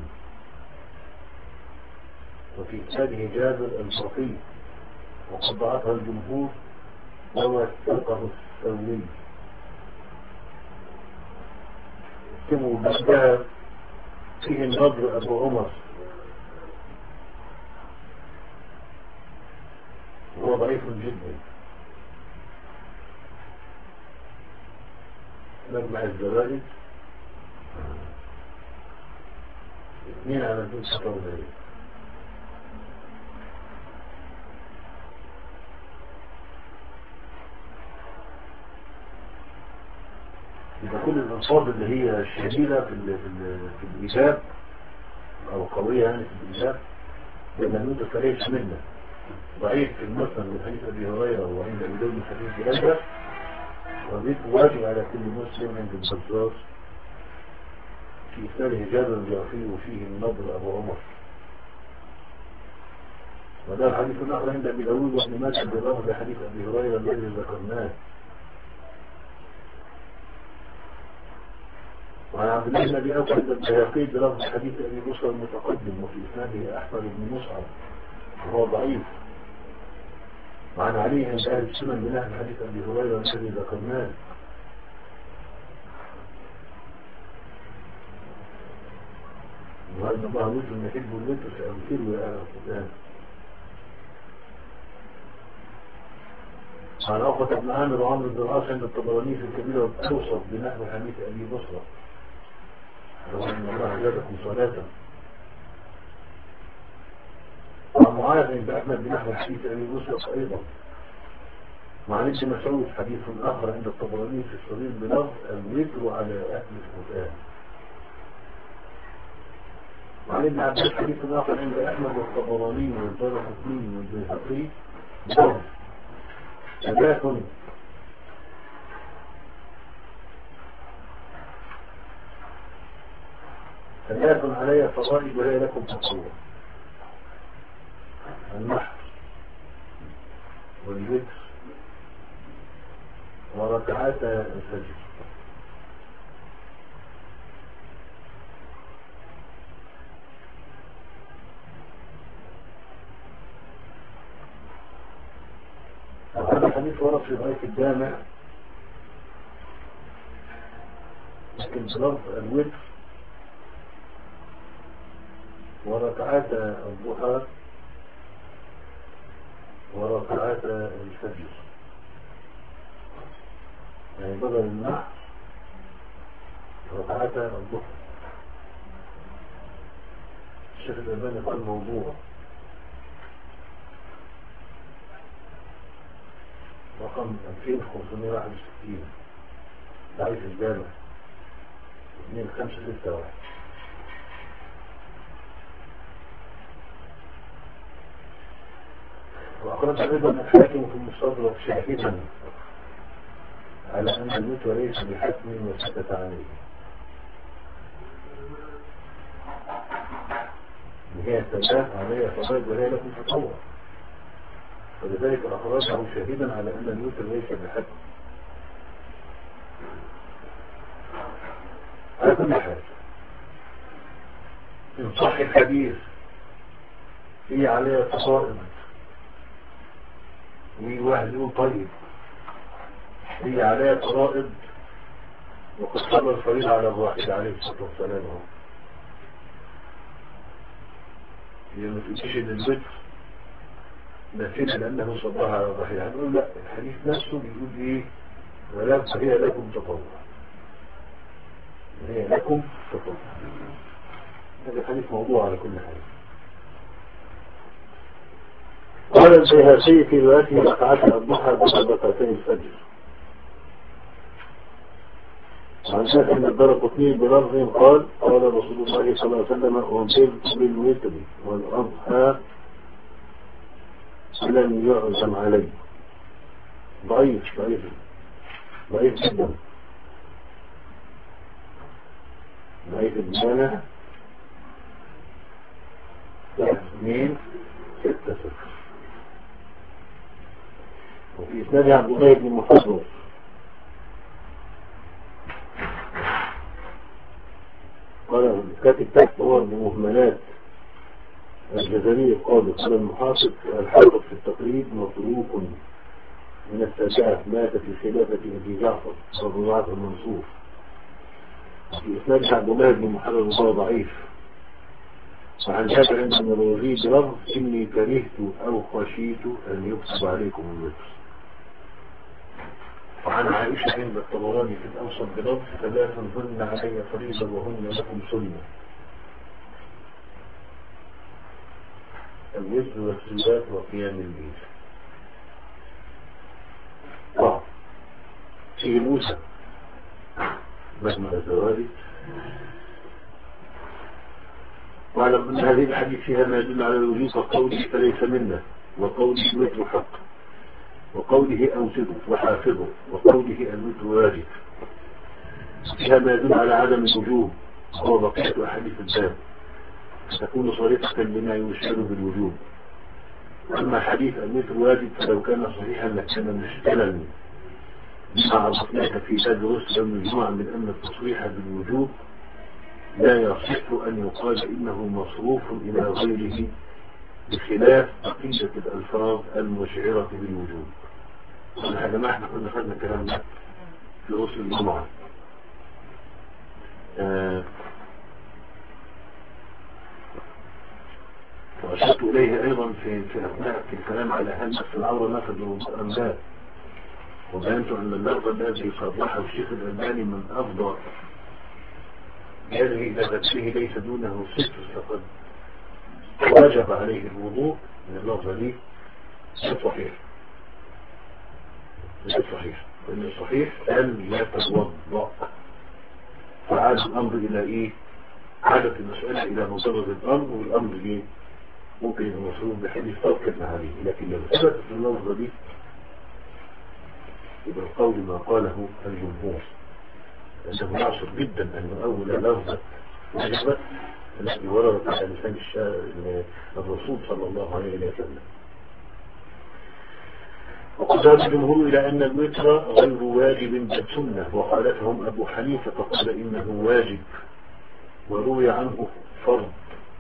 وفي إسناده جابر البصري وقد ضعفها الجمهور ووثقه الثوري. كتبوا بعدها فيه النضر أبو عمر هو ضعيف جدا. مجمع الزوائد اثنين على اثنين ستة وثلاثين. يبقى كل الألفاظ اللي هي الشديدة في ال في ال في الإجاب أو قوية يعني في الإجاب لما يوجد فريق منه ضعيف في المسند من حديث أبي هريرة وعند أبي داود من حديث جابر، وذلك واجب على كل مسلم عند البزار في إسناده جابر الجعفي وفيه النضر أبو عمر. وده الحديث الآخر عند أبي داود وابن ماجه بلفظ حديث أبي هريرة الذي ذكرناه. وعن عبد الله بن أبي أوفى البيهقي بلفظ حديث أبي بصر المتقدم وفي إسناده أحمد بن مصعب وهو ضعيف. وعن علي عند أهل السنن بنحو حديث أبي هريرة الذي ذكرناه. وأن الله وجه يحب الوتر فأمثله يا أهل القرآن. عن عقبة بن عامر وعمرو بن العاص عند الطبراني في الكبيرة والأوسط بنحو حديث أبي بصرة وأن الله زادكم صلاة. وعن معاذ عند أحمد بنحو حديث أبي بصرة أيضا. وعن ابن مسعود حديث آخر عند الطبراني في الصغير بلفظ الوتر على أهل القرآن. وعن ابن عباس حديث آخر عند أحمد والطبراني والدارقطني والبيهقي بلفظ ثلاث ثلاث علي فضائل وهي لكم تقوى: النحر والوتر وركعات الفجر. وهذا الحديث ورد في غاية الجامع لكن بلفظ الوتر وركعات الضحى وركعات الفجر، يعني بدل النحر ركعات الضحى. الشيخ الألباني قال موضوع رقم ألفين وخمسمائة وواحد وستين تعريف الجامع اثنين خمسة ستة واحد. وأخرج أيضا الحاكم في المستدرك شاهدا على أن الوتر ليس بحتم وسكت عليه، وهي الثلاث عليها فضائل وهي لكم تطوع، ولذلك أخرجه شاهدا على أن الوتر ليس بحتم. على كل حال إن صح الحديث هي عليها فصائل، واحد يقول طيب هي عليها فرائض وقد صلى الفريضة على الواحد عليه الصلاة والسلام. هي ما تقولش ان الوتر نافلة لأنه صلاها على الواحد، هنقول لا، الحديث نفسه بيقول ايه؟ ولا فهي لكم تطوع، هي لكم تطوع. هذا الحديث موضوع على كل حال. قال البيهقي في روايته ركعات الضحى بعد ركعتي الفجر. عن شيخ بن الدارقطني بلفظ قال: قال رسول الله صلى الله عليه وسلم: أمرت بالوتر والأضحى لم يعزم علي. ضعيف ضعيف ضعيف جدا، ضعيف الجامع اثنين ستة صفر. وفي إسناد عبد الله بن محمد قال كاتب تحت هو بمهملات الجزري القاضي قال المحافظ الحافظ في التقريب مطروق من التاسعة مات في خلافة أبي جعفر رضي جعفر المنصور. في إسناد عبد الله بن محمد وهو ضعيف. وعن جابر عند النووي بلفظ إني كرهت أو خشيت أن يكتب عليكم الوتر. وعن عائشة عند الطبراني في الأوسط بلفظ ثلاث هن علي فريضة وهن لكم سنة: الوتر والسجاد وقيام الليل. اه في موسى مجمع الزواري. واعلم ان هذه الحديث فيها ما يدل على الوجوب وقوله فليس منا، وقوله الوتر حق، وقوله اوجبه وحافظه، وقوله الوتر واجب. فيها ما يدل على عدم الوجوب وهو بقية احاديث الباب تكون صريحة بما يشير بالوجوب. اما حديث الوتر واجب فلو كان صحيحا لكان مشكلا بما عرفناك في هذا الرسل من الجمعة من أن التصريح بالوجوب لا يصح أن يقال إنه مصروف إلى غيره بخلاف بقية الألفاظ المشعرة بالوجوب. يا جماعة احنا كنا خدنا الكلام ده في رسل الجمعة. آه وأشرت إليه أيضا في في أثناء في الكلام على هل نفس العورة نفذ الوضوء أم لا، وبينت أن اللفظ الذي صرحه الشيخ الألباني من أفضل هذه إذا ذكره ليس دونه ستر فقد واجب عليه الوضوء من اللفظة دي غير صحيح. غير صحيح لأن الصحيح أن يتوضأ. فعاد الأمر إلى إيه؟ عادت المسألة إلى مجرد الأمر، والأمر ليه ممكن المفروض بحديث توكلنا عليه، لكن لو ثبتت اللفظة دي يبقى القول ما قاله الجمهور، لأنه يعصر جدا أن أول لفظة وجبت التي وردت على لسان الرسول صلى الله عليه وسلم. وقد ذهب الجمهور إلى أن الوتر غير واجب بل سنة، وخالفهم أبو حنيفة فقال إنه واجب وروي عنه فرض،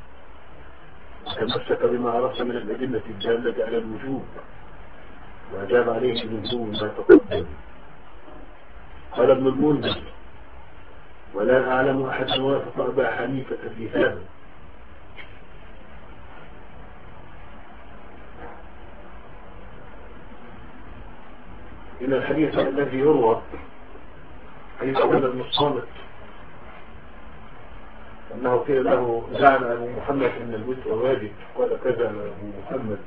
تمسك بما عرف من الأدلة الدالة على الوجوب وأجاب عليه الوجوب ما تقدم. قال ابن المنذر ولا أعلم أحد وافق أبا حنيفة في هذا، إن الحديث الذي يروى حديث عبادة بن الصامت أنه قيل له زعم أبو محمد أن الوتر واجب، قال كذا أبو محمد.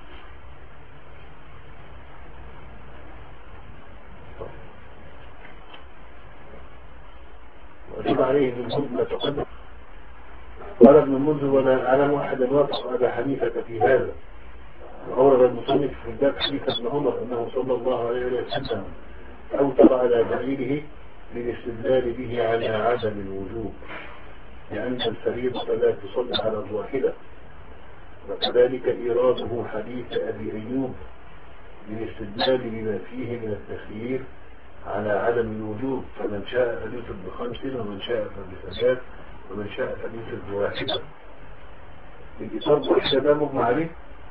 وأجب عليه الجمهور ما تقدم. قال ابن المنذر ولا أعلم أحدا وافق أبا حنيفة في هذا. وأورد المصنف في الباب حديث ابن عمر أنه صلى الله عليه وسلم أوتر على بعيره للاستدلال به على عدم الوجوب، لأن الفريضة لا تصلي على الواحدة. وكذلك إيراده حديث أبي أيوب للاستدلال بما فيه من التخيير على عدم الوجوب، فمن شاء فليوتر بخمس ومن شاء فبثلاث ومن شاء فليوتر بواحدة. الإصرار بواحدة ده مجمع عليه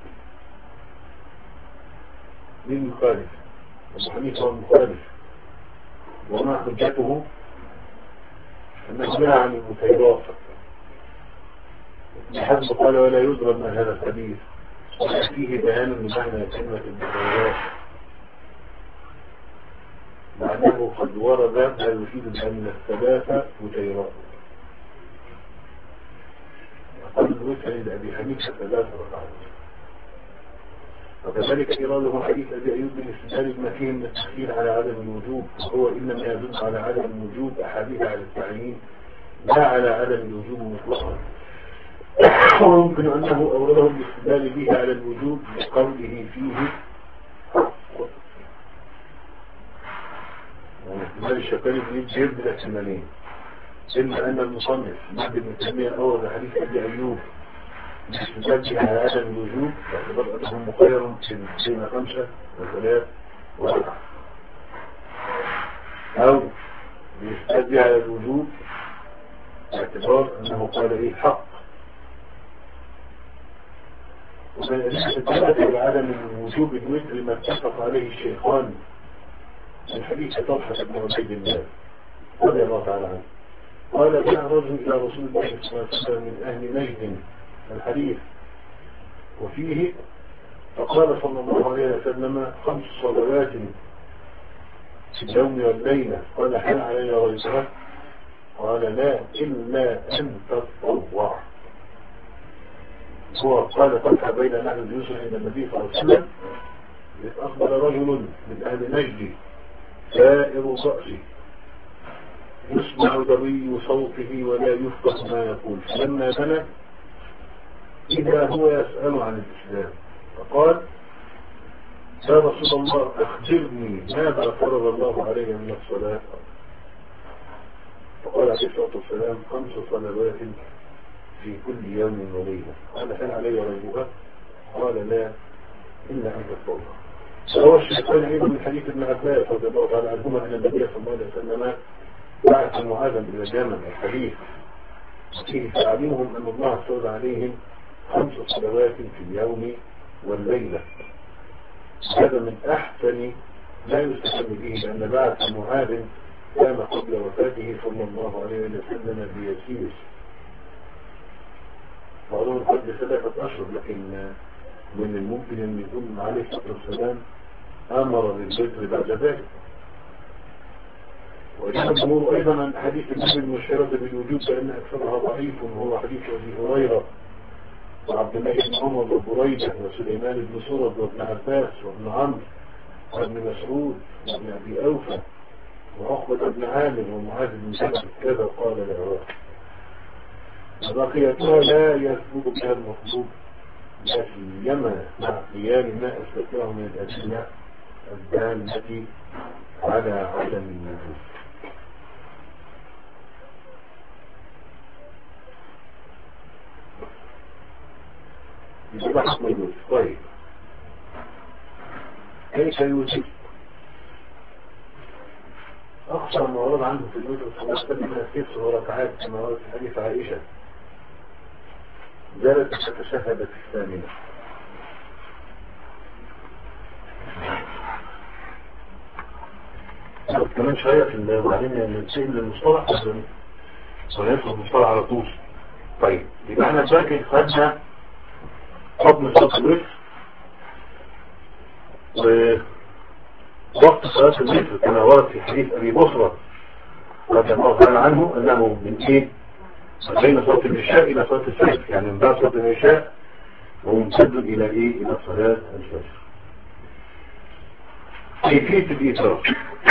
من مخالف، أبو حنيفة هو المخالف، وما حجته أنه نهى عن المتيرات بحسب قال ولا يضرب من هذا الحديث، وفيه بيان لمعنى كلمة المتيرات لأنه قد ورد ما يفيد بأن الثلاثة متيرات. وقال الوتر عند أبي حنيفة ثلاثة ركعات. وكذلك إراده حديث أبي أيوب بالاستدلال بما فيه من التخيير على عدم الوجوب، وهو إنما يدل على عدم الوجوب أحاديث على التعيين لا على عدم الوجوب مطلقا. ويمكن أنه أورده بالاستدلال به على الوجوب بقوله فيه واحتمال الشكال يجيب بالاحتمالين، إما أن المصنف بعد ابن تيمية أورد حديث أبي أيوب بالاستدلال به على عدم الوجوب باعتبار أنه مخير بين خمسة وثلاث وقع، أو يستدعي على الوجوب باعتبار أنه قال إيه حق. ومن الأدلة إلى عدم وجوب الوتر ما اتفق عليه الشيخان من حديث طلحة بن عبيد الله رضي الله تعالى عنه قال جاء رجل إلى رسول الله صلى الله عليه وسلم من أهل نجد الحديث وفيه فقال صلى الله عليه وسلم خمس صلوات في اليوم والليلة. قال هل علي غيرها؟ قال لا إلا أن تتطوع. هو قال طلحة بين نحن اليسر عند النبي صلى الله عليه وسلم إذ أقبل رجل من أهل نجد سائر رأسه يسمع ضري صوته ولا يفقه ما يقول، فلما بنى إذا هو يسأل عن الإسلام فقال يا رسول الله أخبرني ماذا فرض الله علي من الصلاة؟ فقال عليه الصلاة والسلام خمس صلوات في كل يوم وليلة. قال هل علي غيرها؟ قال لا إلا أن تتطوع. فهو الشيخان أيضا من حديث ابن عباس رضي الله تعالى عنهما أن النبي صلى الله عليه وسلم بعث معاذا إلى اليمن الحديث فيه تعليمهم أن الله فرض عليهم خمس صلوات في اليوم والليلة. هذا من أحسن لا يستفاد به لأن بعث معاذ كان قبل وفاته صلى الله عليه وسلم بيسير معلوم قبل ثلاثة أشهر، لكن من الممكن أن يكون عليه الصلاة والسلام أمر بالبدر بعد ذلك. وجاء الأمور أيضا عن حديث النبي المشهرة بالوجود لأن أكثرها ضعيف وهو حديث أبي هريرة وعبد الله بن عمر وبريدة وسليمان بن سرد وابن عباس وابن عمرو وابن مسعود وابن أبي أوفى وعقبة بن عامر ومعاذ بن جبل كذا قال العراق. وبقيتها لا يثبت بها المطلوب لا سيما مع قيام ما أثبته من الأدلة الدالة على عدم الوجود. يصبح حكم الوجود. طيب كيف يوجد؟ أقصى ما ورد عنه في الوجود صلى الله عليه وسلم من الكسر وركعات كما ورد في حديث عائشة جلست تشهد في الثامنة. كمان شوية في وبعدين نسيب للمصطلح وندخل المصطلح على طول. طيب يبقى احنا فاكر خدنا حكم صلاة الوتر ووقت صلاة الوتر كما ورد في حديث أبي بصرة رضي الله تعالى عنه أنه من إيه بين صلاة العشاء إلى صلاة الفجر، يعني من بعد صلاة العشاء وممتد إلى إيه إلى صلاة الفجر. كيفية الإيثار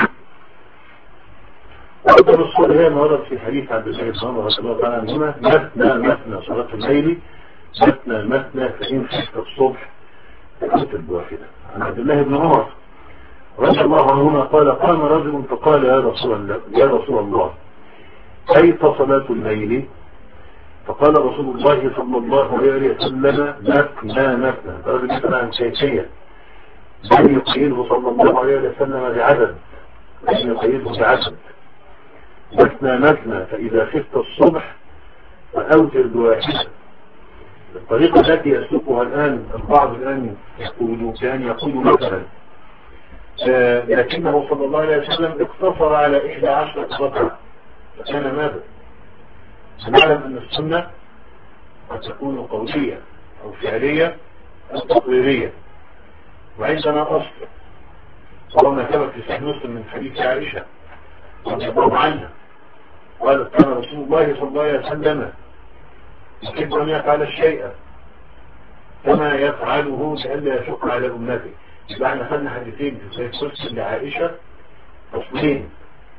وأفضل الصلاة هي ما ورد في حديث عبد الله بن عمر رضي الله تعالى عنهما مثنى مثنى صلاة الليل مثنى مثنى فإن خفت الصبح فأوتر بواحدة. عن عبد الله بن عمر رضي الله عنهما قال قام رجل فقال يا رسول الله يا رسول الله كيف صلاة الليل؟ فقال رسول الله صلى الله عليه وسلم مثنى مثنى. الرجل يسأل عن كيفية لم يقيده صلى الله عليه وسلم بعدد لم يقيده بعدد مثنى مثنى فإذا خفت الصبح فأوتر بواحدة. الطريقة التي يسلكها الآن البعض الآن يقول كان يقول مثلا آه لكنه صلى الله عليه وسلم اقتصر على إحدى عشرة ركعة فكان ماذا؟ سنعلم أن السنة قد تكون قولية أو فعلية أو تقريرية. وعندنا أصل وهو ثبت في صحيح مسلم من حديث عائشة رضي الله عنها قالت كان رسول الله صلى الله عليه وسلم يحب أن يفعل الشيء كما يفعله لئلا يشق على أمته. يبقى احنا خدنا حديثين في صحيح مسلم لعائشة أصلين.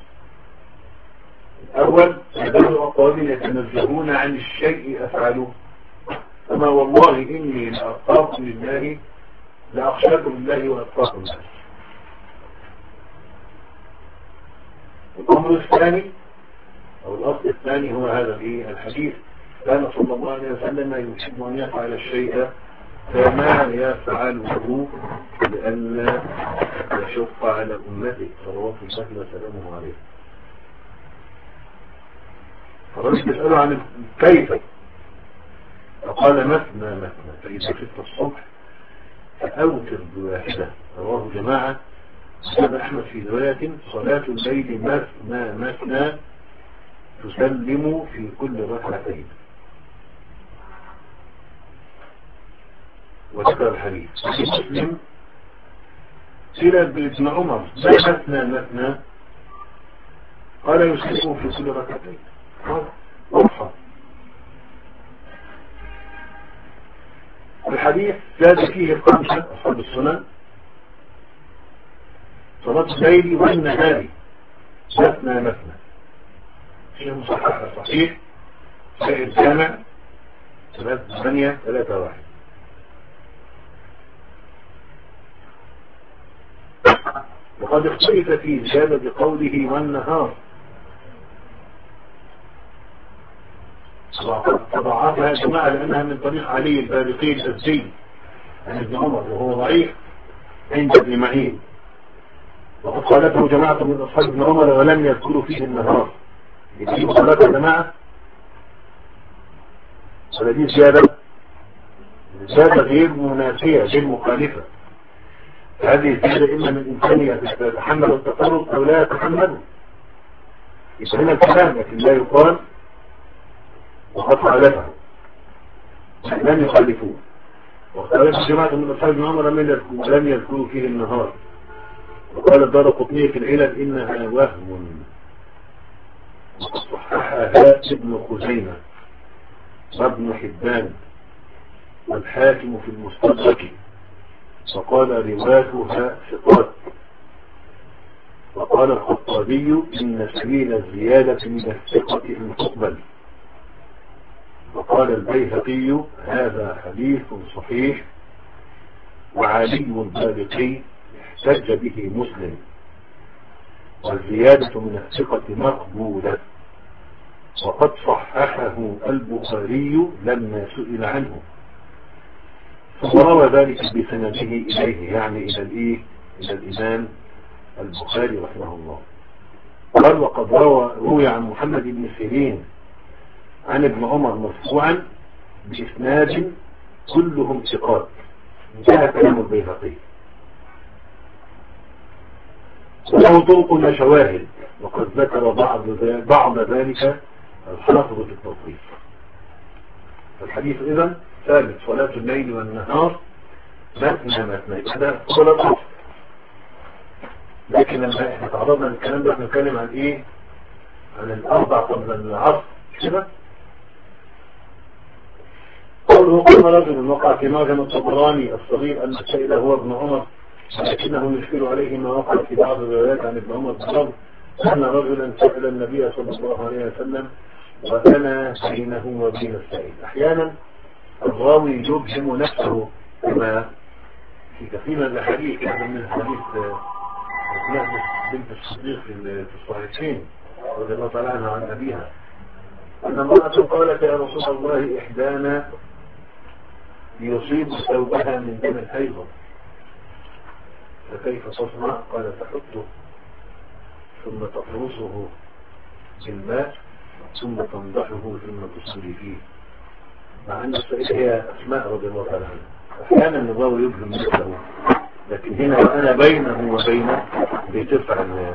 الأول يدل أقوال يتنزهون عن الشيء أفعله كما والله إني لأخاف لله لأخشاكم لله وأتقاكم الله. الأمر الثاني أو الأصل الثاني هو هذا الحديث كان صلى الله عليه وسلم يحب أن يفعل الشيء كما يفعله لأن حتى يشق على أمته صلوات الله وسلامه عليه. فالرجل يسأله عن كيف، فقال مثنى مثنى، فإذا خفت الصبح فأوتر بواحدة. رواه جماعة. قال أحمد في رواية صلاة الليل مثنى مثنى تسلم في كل ركعتين. وذكر الحديث في مسلم سيرة بابن عمر لا مثنى مثنى، قال يسلم في كل ركعتين. واضحة. الحديث زاد فيه الخمسة أصحاب السنن صلاة الليل والنهار مثنى مثنى، فيه مصحح صحيح سائر الجامع ثلاثة ثمانية ثلاثة واحد. وقد اختلف في زيادة قوله والنهار، فضعفها جماعة لأنها من طريق علي البارقي الأزدي عن ابن عمر وهو ضعيف عند ابن معين. وقد قالته جماعة من أصحاب ابن عمر ولم يذكروا فيه النهار. يجب قالته جماعة ولدي زيادة زيادة غير منافية غير مخالفة. هذه الزيادة إما من إمكانية تتحمل التقرب أو لا يتحمله، يسمى الكلام لكن لا يقال وقد خالفه لم يخالفوه. واختلف جماعة من أصحاب ابن عمر ولم يذكروا فيه النهار. وقال الدارقطني في العلل إنها وهم، صححها ابن خزيمة وابن حبان والحاكم في المستدرك، وقال رواتها ثقات. وقال الخطابي إن سبيل الزيادة من الثقة إن تقبل. وقال البيهقي هذا حديث صحيح وعلي البارقي احتج به مسلم، والزيادة من الثقة مقبولة. وقد صححه البخاري لما سئل عنه ثم روى ذلك بسنده إليه، يعني إلى الإيه إلى الإمام البخاري رحمه الله. قال وقد روى روي عن محمد بن سيرين عن ابن عمر مرفوعا بإسناد كلهم ثقات. انتهى كلام البيهقي. وله طرق وشواهد، وقد ذكر بعض بعض ذلك الحافظ في التوقيف. الحديث إذن ثابت صلاة الليل والنهار مثنى مثنى، هذا هو الأصل. لكن لما احنا تعرضنا للكلام ده بنتكلم عن ايه؟ عن الأربع قبل العصر كده. قوله قال رجل وقع في معجم الطبراني الصغير أن السائل هو ابن عمر، لكنه يشكل عليه ما وقع في بعض الروايات عن ابن عمر بالضبط أن رجلا سأل النبي صلى الله عليه وسلم وأنا بينه وبين السائل. أحيانا الراوي يبهم نفسه كما في كثير من الأحاديث، هذا من حديث أسماء بنت الصديق في الصحيحين رضي الله تعالى عنها عن أبيها أن امرأة قالت يا رسول الله إحدانا يصيب ثوبها من دم الحيض فكيف تصنع؟ قال تحطه ثم تفرصه بالماء ثم تنضحه ثم تصلي فيه. مع أن السائل هي أسماء رضي الله تعالى عنها. أحيانا الراوي يبهم نفسه، لكن هنا وأنا بينه وبينه بتفعل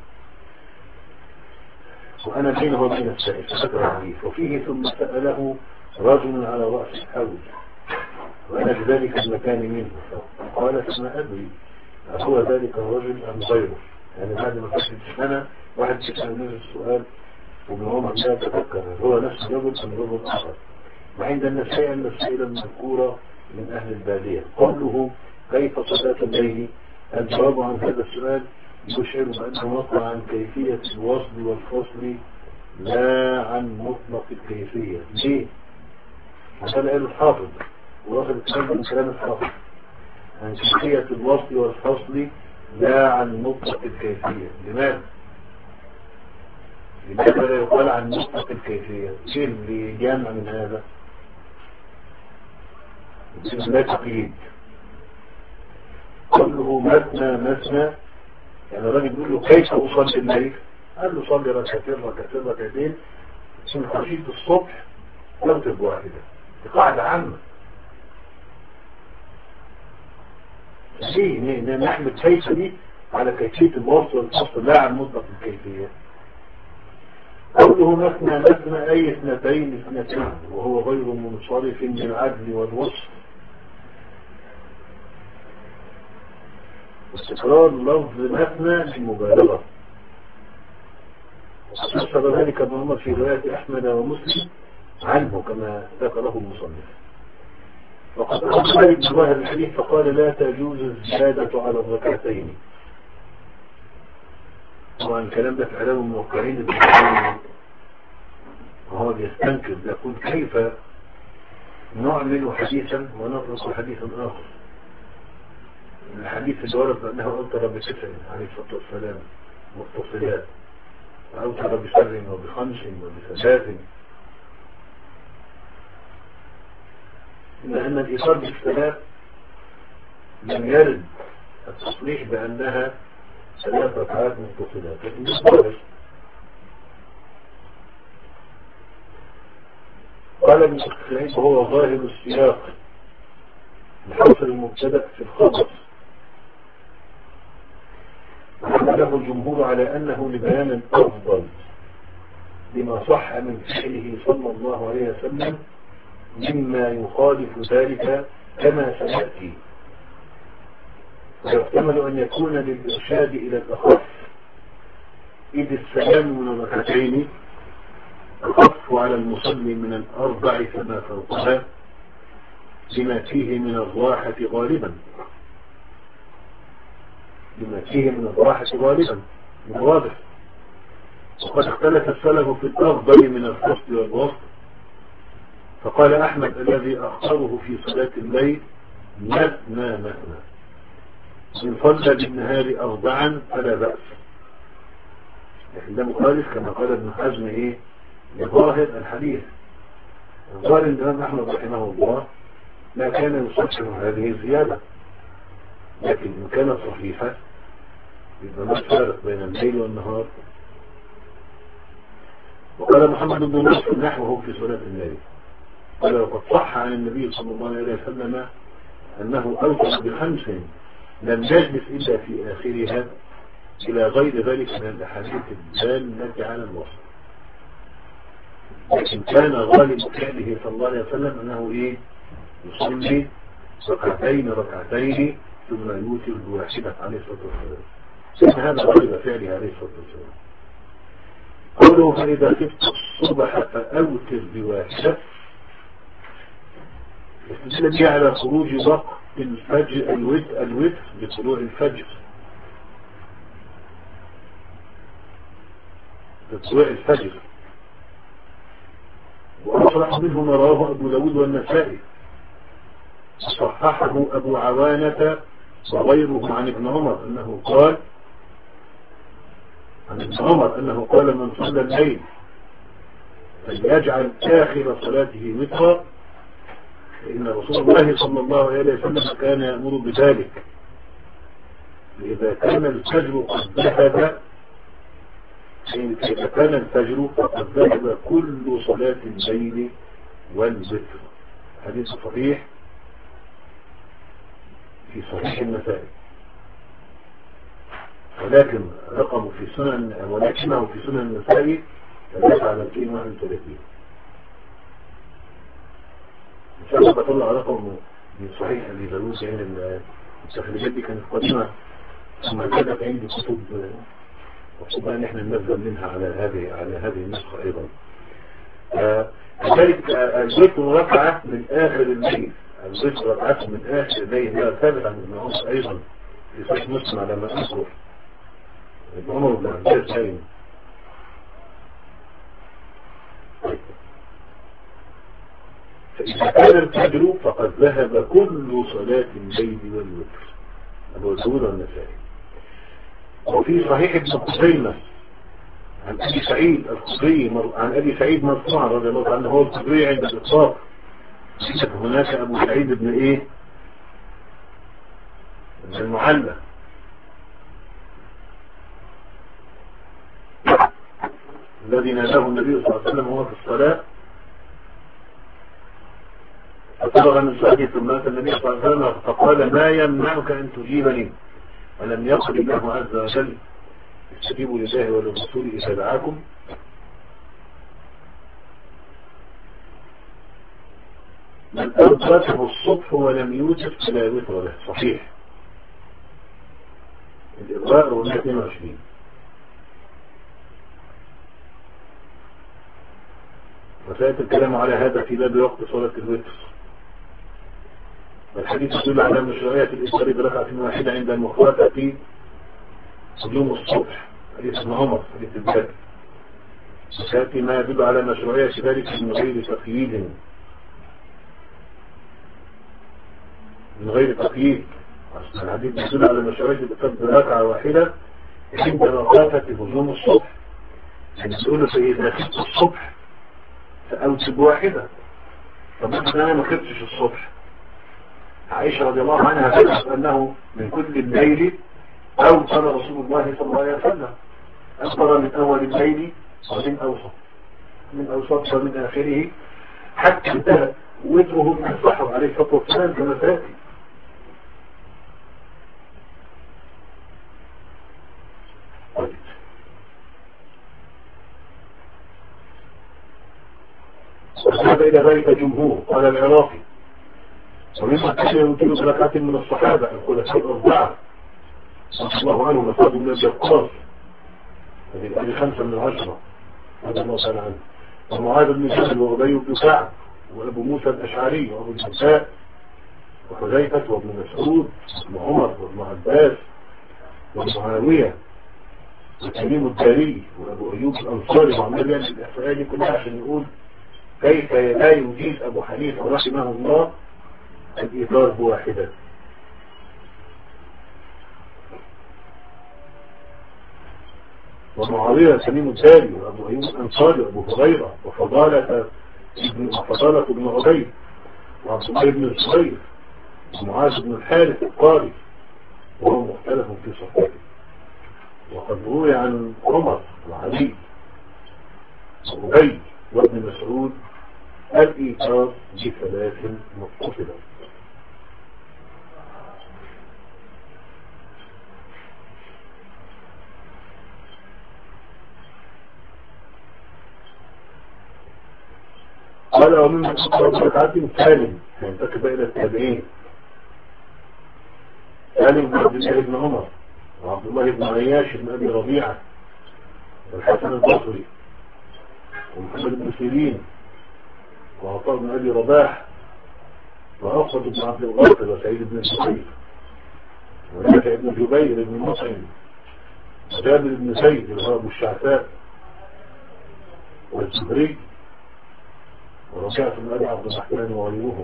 وأنا بينه وبين السائل فذكر الحديث. وفيه ثم سأله رجل على رأس الحوض وأنا بذلك المكان منه قال فما أدري هو ذلك الرجل أم غيره. يعني بعد ما فشلت سنة واحد يسأل نفس السؤال وابن عمر لا يتذكر هو نفس الرجل أم رجل آخر. وعند النساء أن السائل المذكورة من أهل البادية. قوله كيف صلاة الليل؟ الجواب عن هذا السؤال يشعر بأنه وقع عن كيفية الوصل والفصل لا عن مطلق الكيفية. ليه؟ هذا قال الحافظ ووصل الكلام من كلام الحافظ عن كيفية الوصل والفصل لا عن مطلق الكيفية. لماذا؟ لماذا لا يقال عن مطلق الكيفية؟ ايه اللي جامع من هذا؟ لا تقييد. قوله مثنى مثنى، يعني الراجل بيقول له كيف أصلي الليل؟ قال له صلي ركعتين ركعتين ركعتين من خشية الصبح يوتب واحدة. دي قاعدة عامة. ليه نحمل كيف دي على كيفية الوصف والفصل لا عن مطلق الكيفية. قوله مثنى مثنى أي اثنتين اثنتين وهو غير منصرف من العدل والوصف. واستقرار لفظ مثنى للمبالغة، وحصل ذلك ابن عمر في رواية أحمد ومسلم عنه كما ذكره المصنف. وقد أخذ ذلك بظاهر الحديث فقال لا تجوز الزيادة على الركعتين. طبعا الكلام ده في إعلام الموقعين وهو بيستنكر يقول كيف نعمل حديثا ونترك حديثا آخر. الحديث اللي ورد بأنه أوتر بتسع عليه الصلاة والسلام متصلات، وأوتر بسبع وبخمس وبثلاث، إلا أن الإيصال بالثلاث لم يرد التصريح بأنها ثلاث ركعات متصلات، لكن يصبر. قال ابن سعيد وهو ظاهر السياق لحصر المبتدأ في الخبر، وحمله الجمهور على أنه لبيان الأفضل لما صح من فعله صلى الله عليه وسلم مما يخالف ذلك كما سيأتي. ويحتمل أن يكون للإرشاد إلى الأخف، إذ السلام من الركعتين أخف على المصلي من الأربع فما فوقها لما فيه من الراحة غالبا لما فيه من الراحة غالبا واضح. وقد اختلف السلف في الأفضل من الفصل والوسط، فقال أحمد الذي أخطره في صلاة الليل مثنى مثنى، إن صلى بالنهار أربعا فلا بأس. لكن ده مخالف كما قال ابن حزم إيه لظاهر الحديث. ظاهر الإمام أحمد رحمه الله ما كان يصحح هذه الزيادة، لكن إن كانت صحيحة يبقى ما فارق بين الليل والنهار. وقال محمد بن نصر نحوه في صلاة الليل، قال وقد صح عن النبي صلى الله عليه وسلم أنه أوتر بخمس لم يجلس إلا في آخرها إلى غير ذلك من الأحاديث الدالة على الوصف. لكن كان غالب فعله صلى الله عليه وسلم أنه إيه يصلي ركعتين ركعتين ثم يوتر بواحدة عليه الصلاة والسلام. كان هذا غالب فعله عليه الصلاة والسلام. قوله فإذا خفت الصبح فأوتر بواحدة استدل على خروج وقت الفجر الوتر الوتر بطلوع الفجر بطلوع الفجر وأصرح منه ما رواه أبو داود والنسائي، صححه أبو عوانة وغيره عن ابن عمر أنه قال عن ابن عمر أنه قال من صلى الليل فليجعل آخر صلاته وترا، فإن رسول الله صلى الله عليه وسلم كان يأمر بذلك. إذا كان الفجر قد ذهب إذا كان الفجر فقد ذهب كل صلاة الليل والوتر. حديث صحيح في صحيح النسائي، ولكن رقمه في سنن ولكنه في سنن النسائي ثلاثة على مئتين وواحد وثلاثين. إن شاء الله بطلع رقم من صحيح اللي داود يعني التخريجات دي كانت قديمة ثم كانت عندي كتب وخصوصا ان احنا ننزل منها على هذه على هذه النسخة ايضا. لذلك الوتر ركعة من اخر الليل، الوتر ركعة من اخر الليل لا ثابت عن ابن عمر ايضا في صحيح مسلم على ما اذكر. ابن عمر بن عبد الله فإذا كان الفجر فقد ذهب كل صلاة الليل والوتر. أبو داود والنسائي. وفي صحيح ابن خزيمة عن أبي سعيد الخدري عن أبي سعيد مرفوعا رضي الله عنه هو الخدري عند الإطلاق. هناك أبو سعيد بن إيه من المعلى الذي ناداه النبي صلى الله عليه وسلم وهو في الصلاة ففرغ من صلاته ثم أتى النبي صلى الله عليه وسلم فقال ما يمنعك أن تجيبني ولم يقل الله عز وجل استجيبوا لله وللرسول إذا دعاكم. من أدركه الصبح ولم يوجد فلا وتر له صحيح. الإغراء هو اثنين وعشرين. وسيأتي الكلام على هذا في باب وقت صلاة الوتر. والحديث يدل على مشروعية الإسرار بركعة واحدة عند المخاطبة يوم الصبح، حديث ابن عمر حديث الباب. وسيأتي ما يدل على مشروعية ذلك من غير تقييد من غير تقييد. الحديث يدل على مشروعية الإسرار بركعة واحدة عند مخاطبة يوم الصبح. يعني تقول فإذا خفت الصبح فأوتب واحدة. طب أنا ما خفتش الصبح. عائشة رضي الله عنها تذكر أنه من كل الليل أوتر رسول الله صلى الله عليه وسلم، أوتر من أول الليل ومن أوسط من أوسط ومن آخره حتى انتهى وتره من السحر عليه الصلاة والسلام كما سيأتي. وذهب إلى ذلك جمهور قال العراقي ومما كان يمكن بركعة من الصحابة الخلفاء الأربعة رضي الله عنهم وصحابه من الجقاص هذه الآية خمسة من العشرة هذا الله تعالى عنه ومعاذ بن جبل وأبي بن كعب وأبو موسى الأشعري وأبو الجزاء وحذيفة وابن مسعود وابن عمر وابن عباس ومعاوية وتميم الداري وأبو أيوب الأنصاري وعمال يعني الأحصائية دي كلها عشان يقول كيف لا يجيز أبو حنيفة رحمه الله الإيثار بواحدة. ومعاوية تميم الداري وأبو أيوب الأنصاري وأبو هريرة وفضالة ابن وفضالة ابن عبيد وعبد الله بن الزبير ومعاذ بن الحارث القاري وهو مختلف في صحبته. وقد روي عن عمر وعلي وأبي وابن مسعود الإيثار بثلاث متصلة. قال ومن أكثر ركعات سالم ينتسب إلى التابعين سالم بن عبد الله بن عمر وعبد الله بن عياش بن أبي ربيعة والحسن البصري ومحمد بن سيرين وعطاء بن أبي رباح وأخرج بن عبد الغافل وسعيد بن سعيد ونافع بن جبير بن مطعم وجابر بن زيد الغرب الشعثاء والزهري ورجعت من أبي عبد الرحمن وغيرهم.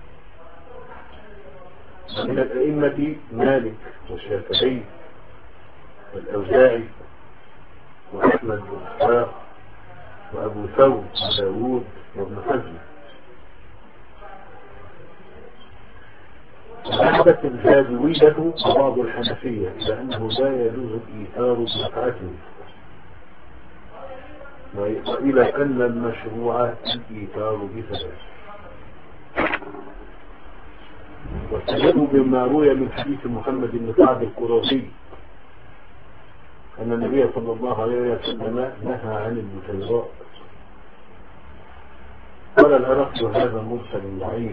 ومن الأئمة مالك والشافعي والأوزاعي وأحمد وإسحاق وأبو ثور وداود وابن حزم. ذهبت الزاوية وبعض الحنفية إلى أنه لا يجوز الإيثار بركعته وإلى أن المشروع الإيثار بثلاث. واستدلوا بما روي من حديث محمد بن كعب القرظي أن النبي صلى الله عليه وسلم نهى عن البتيراء. قال العراقي هذا مرسل ضعيف.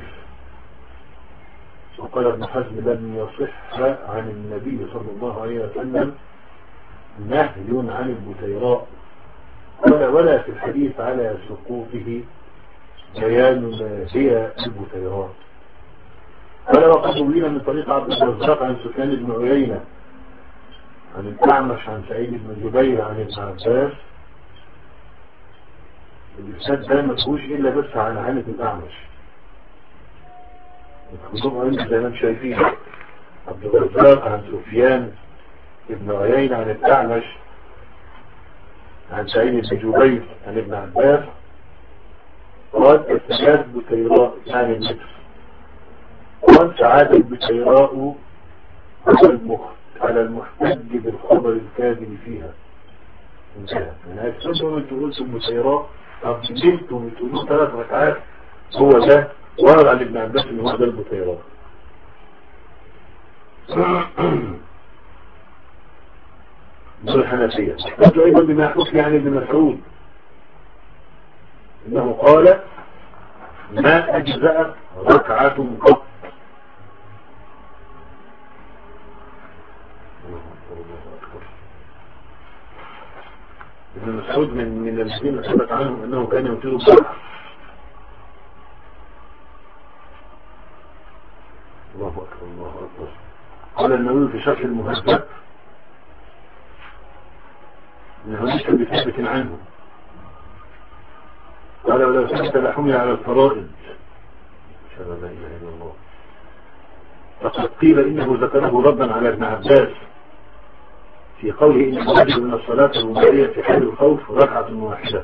وقال ابن حزم لم يصح عن النبي صلى الله عليه وسلم نهي عن البتيراء قال ولا في الحديث على سقوطه بيان ما هي البتيراء. قال وقد روينا من طريق عبد الرزاق عن سفيان بن عيينة عن الأعمش عن سعيد بن جبير عن ابن عباس. الإسناد ده ما فيهوش إلا بس عن عن الأعمش الخطوب عندي زي ما انتم شايفين عبد الرزاق عن سفيان بن عيينة عن الأعمش عن سعيد بن جبير عن ابن عباس قال السجاد بتيراء يعني المتر قال سعاد البتيراء على المحتج بالخبر الكاذب فيها انتهى. يعني أكثرهم انتوا قلتم مسيرات، طب جبتم تقولوا ثلاث ركعات، هو ده ورد عن ابن عباس ان هو ده المسيرات. دول الحنفية. قلتوا ايضا بما حكي عن ابن مسعود انه قال ما اجزأت ركعة قط. ابن مسعود من من الذين ثبت عنهم انه كان يوتر بركعة. الله اكبر الله اكبر. قال النووي في شرح المهذب انه ليس بثابت عنه، قال ولو ثبت لحمل على الفرائض اشهد ان لا اله الا الله. فقد قيل انه ذكره ردا على ابن عباس في قوله ان الواجب من الصلاه الرباعيه في حال الخوف ركعه واحده.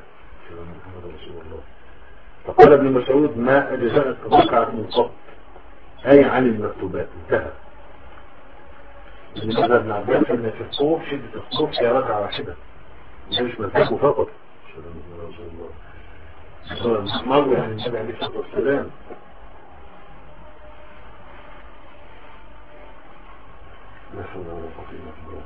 فقال ابن مسعود ما اجزأت ركعه قط اي عن المكتوبات انتهى. لماذا ابن عباس ان في الخوف شده الخوف هي ركعه واحده، ده مش مذهبه فقط. مر يعني النبي عليه الصلاه والسلام لا حول ولا قوه الا بالله.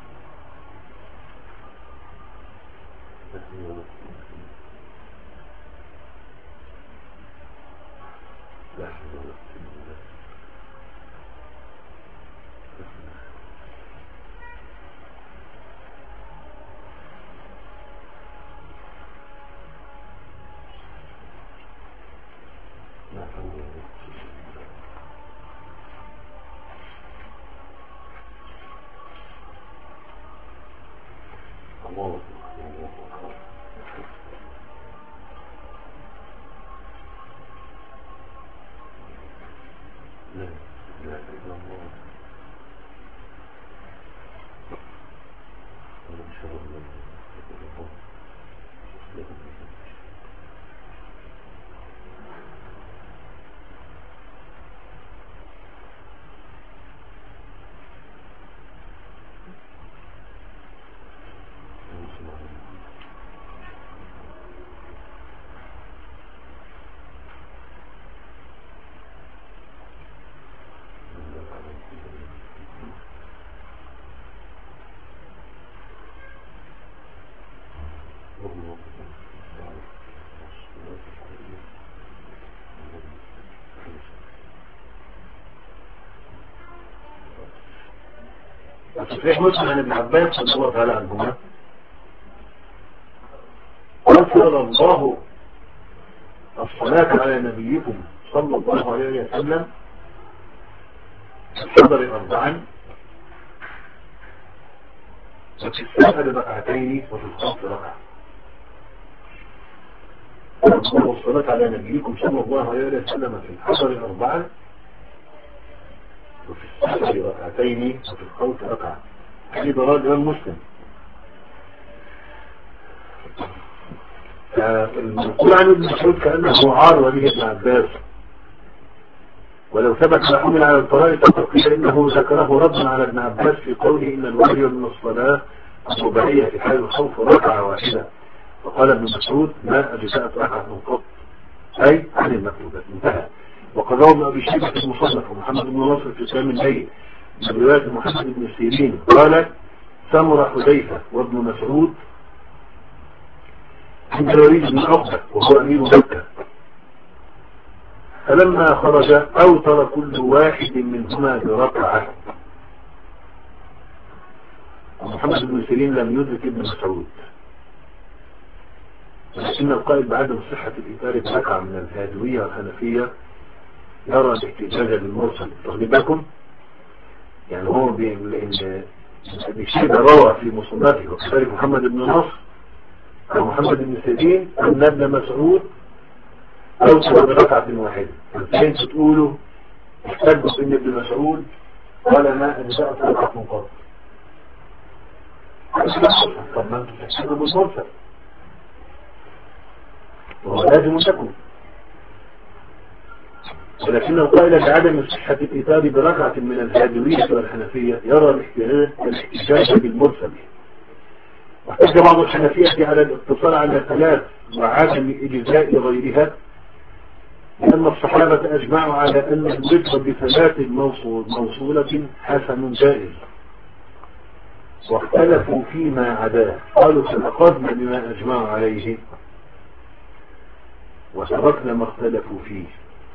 لا حول ولا قوه الا بالله. الله لا لا إلا الله. صحيح مسلم عن ابن عباس رضي الله تعالى عنهما قال فرض الله الصلاة على نبيكم صلى الله عليه وسلم في الحضر أربعا وفي السفر ركعتين وفي الخوف ركعة. فرض الله الصلاة على نبيكم صلى الله عليه وسلم في الحضر أربعا وفي السفر ركعتين وفي الخوف ركعة. حديث رواه الإمام مسلم. المنقول عن ابن مسعود كأنه عار به ابن عباس، ولو ثبت لحمل على الفرائض فقد قيل انه ذكره ردا على ابن عباس في قوله ان الواجب من الصلاه الرباعيه في حال الخوف ركعه واحده. وقال ابن مسعود ما اجزأت ركعه قط اي عن المكتوبات انتهى. وقد روى ابن ابي شيبه في المصنف ومحمد بن ناصر في سلام الليل من روايه محمد بن سيرين قال سمر حذيفه وابن مسعود عند الوليد بن عقبه وهو امير مكه، فلما خرج اوتر كل واحد منهما بركعه. ومحمد بن سيرين لم يدرك ابن مسعود، ولكن القائل بعدم صحه الاثار بركعه من الهادويه والحنفيه يرى الاحتجاج بالمرسل. واخدين بالكم؟ يعني هو بشيء روى في مصنفه وكذلك محمد بن نصر او محمد بن سيرين ان ابن مسعود اوتر بركعه واحده. فانت تقولوا احتجوا ان ابن مسعود قال ما اجزأت ركعه قط. طب ما انتم تحسبوا بالمرسل وهو لازم تكون. ولكنه قائل بعدم صحة الإيتار بركعة من الهاجرية والحنفية يرى الاحتجاج بالمرسل. واحتج بعض الحنفية على الاقتصار على ثلاث وعدم إجزاء غيرها، لأن الصحابة أجمعوا على أن الوتر بثلاث موصول موصولة حسن جائز، واختلفوا فيما عداه. قالوا فأخذنا بما أجمعوا عليه وتركنا ما اختلفوا فيه،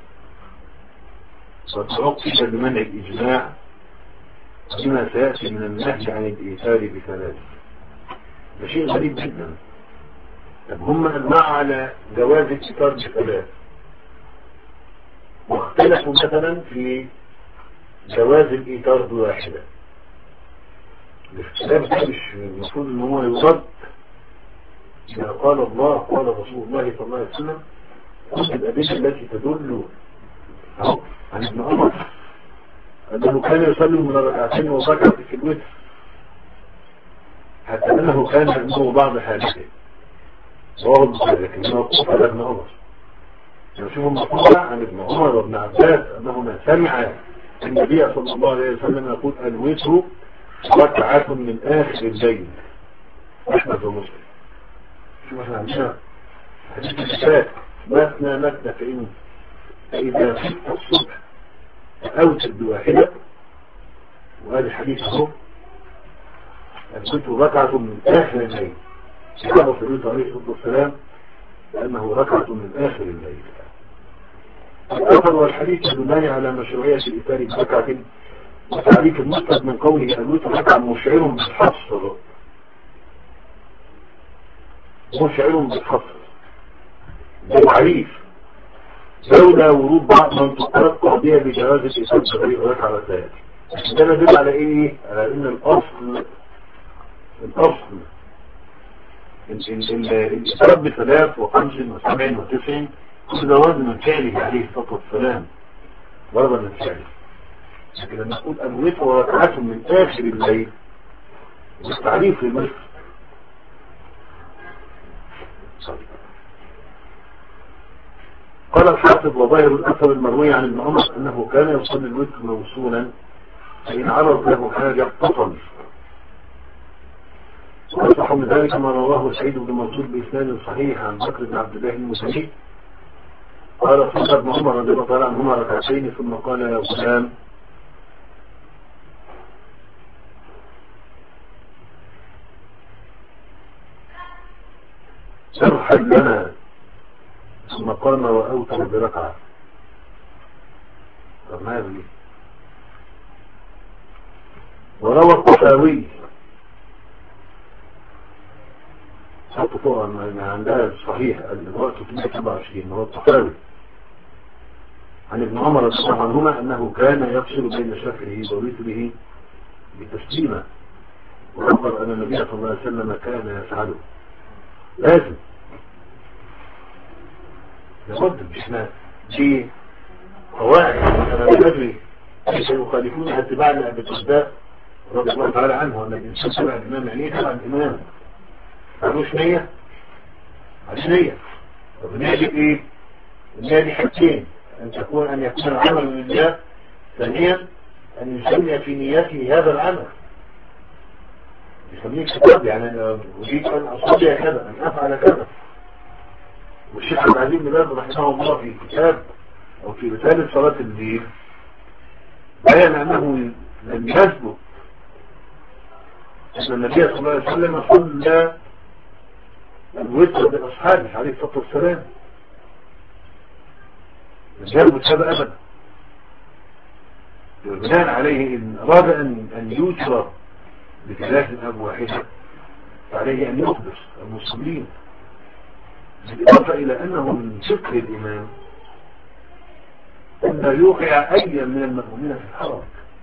فتعقد بمنع الإجماع بما سيأتي من النهي عن الإيثار بثلاث. ده شيء غريب جدا. طب هم أجمعوا على جواز الإيثار بثلاث، واختلفوا مثلا في جواز الإيثار بواحدة. الاختلاف ده مش المفروض ان هو يرد ما قال الله قال رسول الله صلى الله عليه وسلم، كل الأدلة التي تدل عن ابن عمر أنه كان يصلي من ركعتين وركعة في الوتر، حتى أنه كان عنده بعض حاجته وهو البخاري، لكن موقوف على ابن عمر. نشوف المقطوع عن ابن عمر وابن عباس أنهما سمع النبي صلى الله عليه وسلم يقول الوتر ركعة من آخر الليل. أحمد ومسلم. شوف احنا عندنا حديث الشفاء مثنى مثنى فإن فإذا خفت الصبح أوتر بواحدة، وهذا الحديث هو الوتر ركعة من آخر الليل. كما في الوتر عليه الصلاة والسلام لأنه ركعة من آخر الليل. الأثر والحديث يدلان على مشروعية الإيثار بركعة، وتعريف المسند من قوله الوتر ركعة مشعر بالحصر، مشعر بالحصر ده تعريف لولا ورود بعض منطقات قاضية بجواز الإيثار بركعتين. ده يدل على ايه؟ على ان الاصل الاصل الإيثار بثلاث وخمس وسبع وتسع كل ده وزن من فعله عليه الصلاة والسلام ضربا من فعله. لكن لما نقول الوتر وركعة من آخر الليل بالتعريف للمسلم. قال الحافظ وظاهر الأثر المروي عن ابن عمر أنه كان يصلي الوتر موصولا، فإن عرض له حاجة اتصل. وصح من ذلك ما رواه سعيد بن منصور بإسناد صحيح عن بكر بن عبد الله المسلمي قال صلى ابن عمر رضي الله تعالى عنهما ركعتين ثم قال يا غلام سرحل لنا، ثم قام وأوتر بركعة. طب ما هذه وروى الطحاوي حطوا طبعا عندها صحيح الوقت ثلاثمائة وسبعة وعشرين هو الطحاوي عن ابن عمر رضي الله عنهما أنه كان يفصل بين شفعه ووتره بتسليمة، وأخبر أن النبي صلى الله عليه وسلم كان يفعله. لازم لابد احنا في قواعد انا لا ادري كيف يخالفون اتباع لابي الدرداء رضي الله تعالى عنه ان الانسان تبع الامام يعني تبع الامام ملوش نيه ملوش نيه. طب النيه دي ايه؟ النيه دي حاجتين، ان تكون ان يكون العمل لله، ثانيا ان يسمي في نيته هذا العمل يسميه كتاب، يعني انا اريد ان اصلي كذا ان افعل كذا. والشيخ عبد العزيز بن باز رحمه الله في كتاب او في رسالة صلاة الليل بيان انه لم يثبت ان النبي صلى الله عليه وسلم صلى الوتر باصحابه عليه الصلاة والسلام، لم يثبت هذا ابدا. وبناء عليه ان اراد ان ان يوتر بثلاث اب واحدة فعليه ان يخبر المسلمين، بالإضافة إلى أنه من فقه الإمام أن لا يوقع أي من المأمومين في الحرج.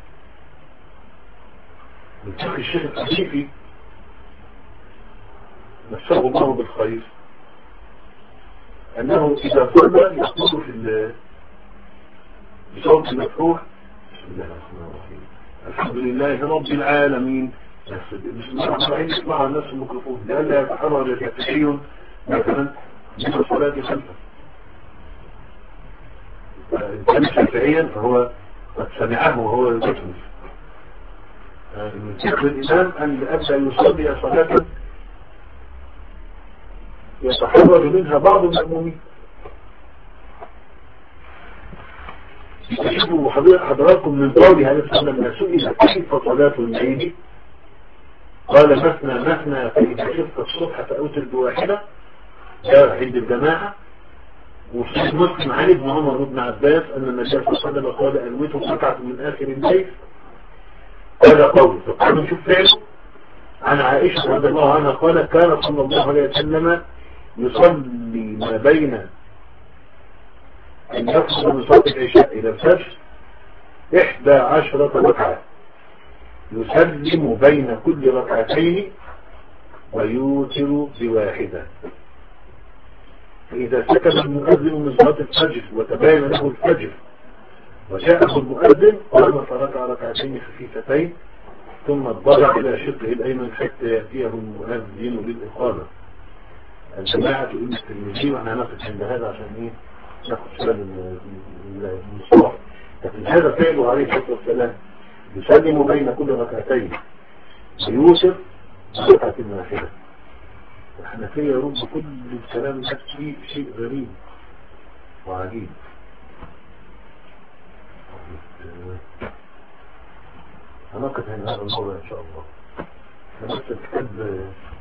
من فقه الشيخ الحديثي نفسه الله بالخير أنه إذا صلى يقول في بصوت مفتوح بسم الله الرحمن الرحيم الحمد لله رب العالمين، بسم الله الرحمن الرحيم يسمعها الناس الميكروفون لئلا يتحرر يتحيون مثلا من الصلاة خلفه. إن كان شافعيا فهو قد سمعه وهو يكمل. من فقه الإمام أن أبدأ يصلي صلاة يتحرج منها بعض المأمومين. تجدوا حضراتكم من قول عليه الصلاة والسلام لما سئل كيف صلاة الليل قال مثنى مثنى فإذا خفت الصبح فأوتر بواحدة، جاء عند الجماعة. وفي مسلم عن ابن عمر وابن عباس أن النبي صلى الله عليه وسلم قال ألوته قطعة من آخر الليل. هذا قول. فقالوا نشوف فعله عن عائشة رضي الله عنها قال كان صلى الله عليه وسلم يصلي ما بين أن يفصل من صلاة العشاء إلى الفجر إحدى عشرة ركعة يسلم بين كل ركعتين ويوتر بواحدة. فإذا سكت المؤذن من صلاة الفجر وتبين له الفجر وجاءه المؤذن قام فركع ركعتين خفيفتين ثم اضطجع إلى شقه الأيمن حتى يأتيه المؤذن للإقامة. الجماعة ابن الترمذي وأنا نقف عند هذا عشان إيه ناخد سؤال المصطلح. لكن هذا فعله عليه الصلاة والسلام يسلم بين كل ركعتين ويوتر ركعة واحدة. الحنفية يرد كل الكلام ده فيه شيء غريب وعجيب. هنقف عند هذا الموضوع إن شاء الله. هنقف كتاب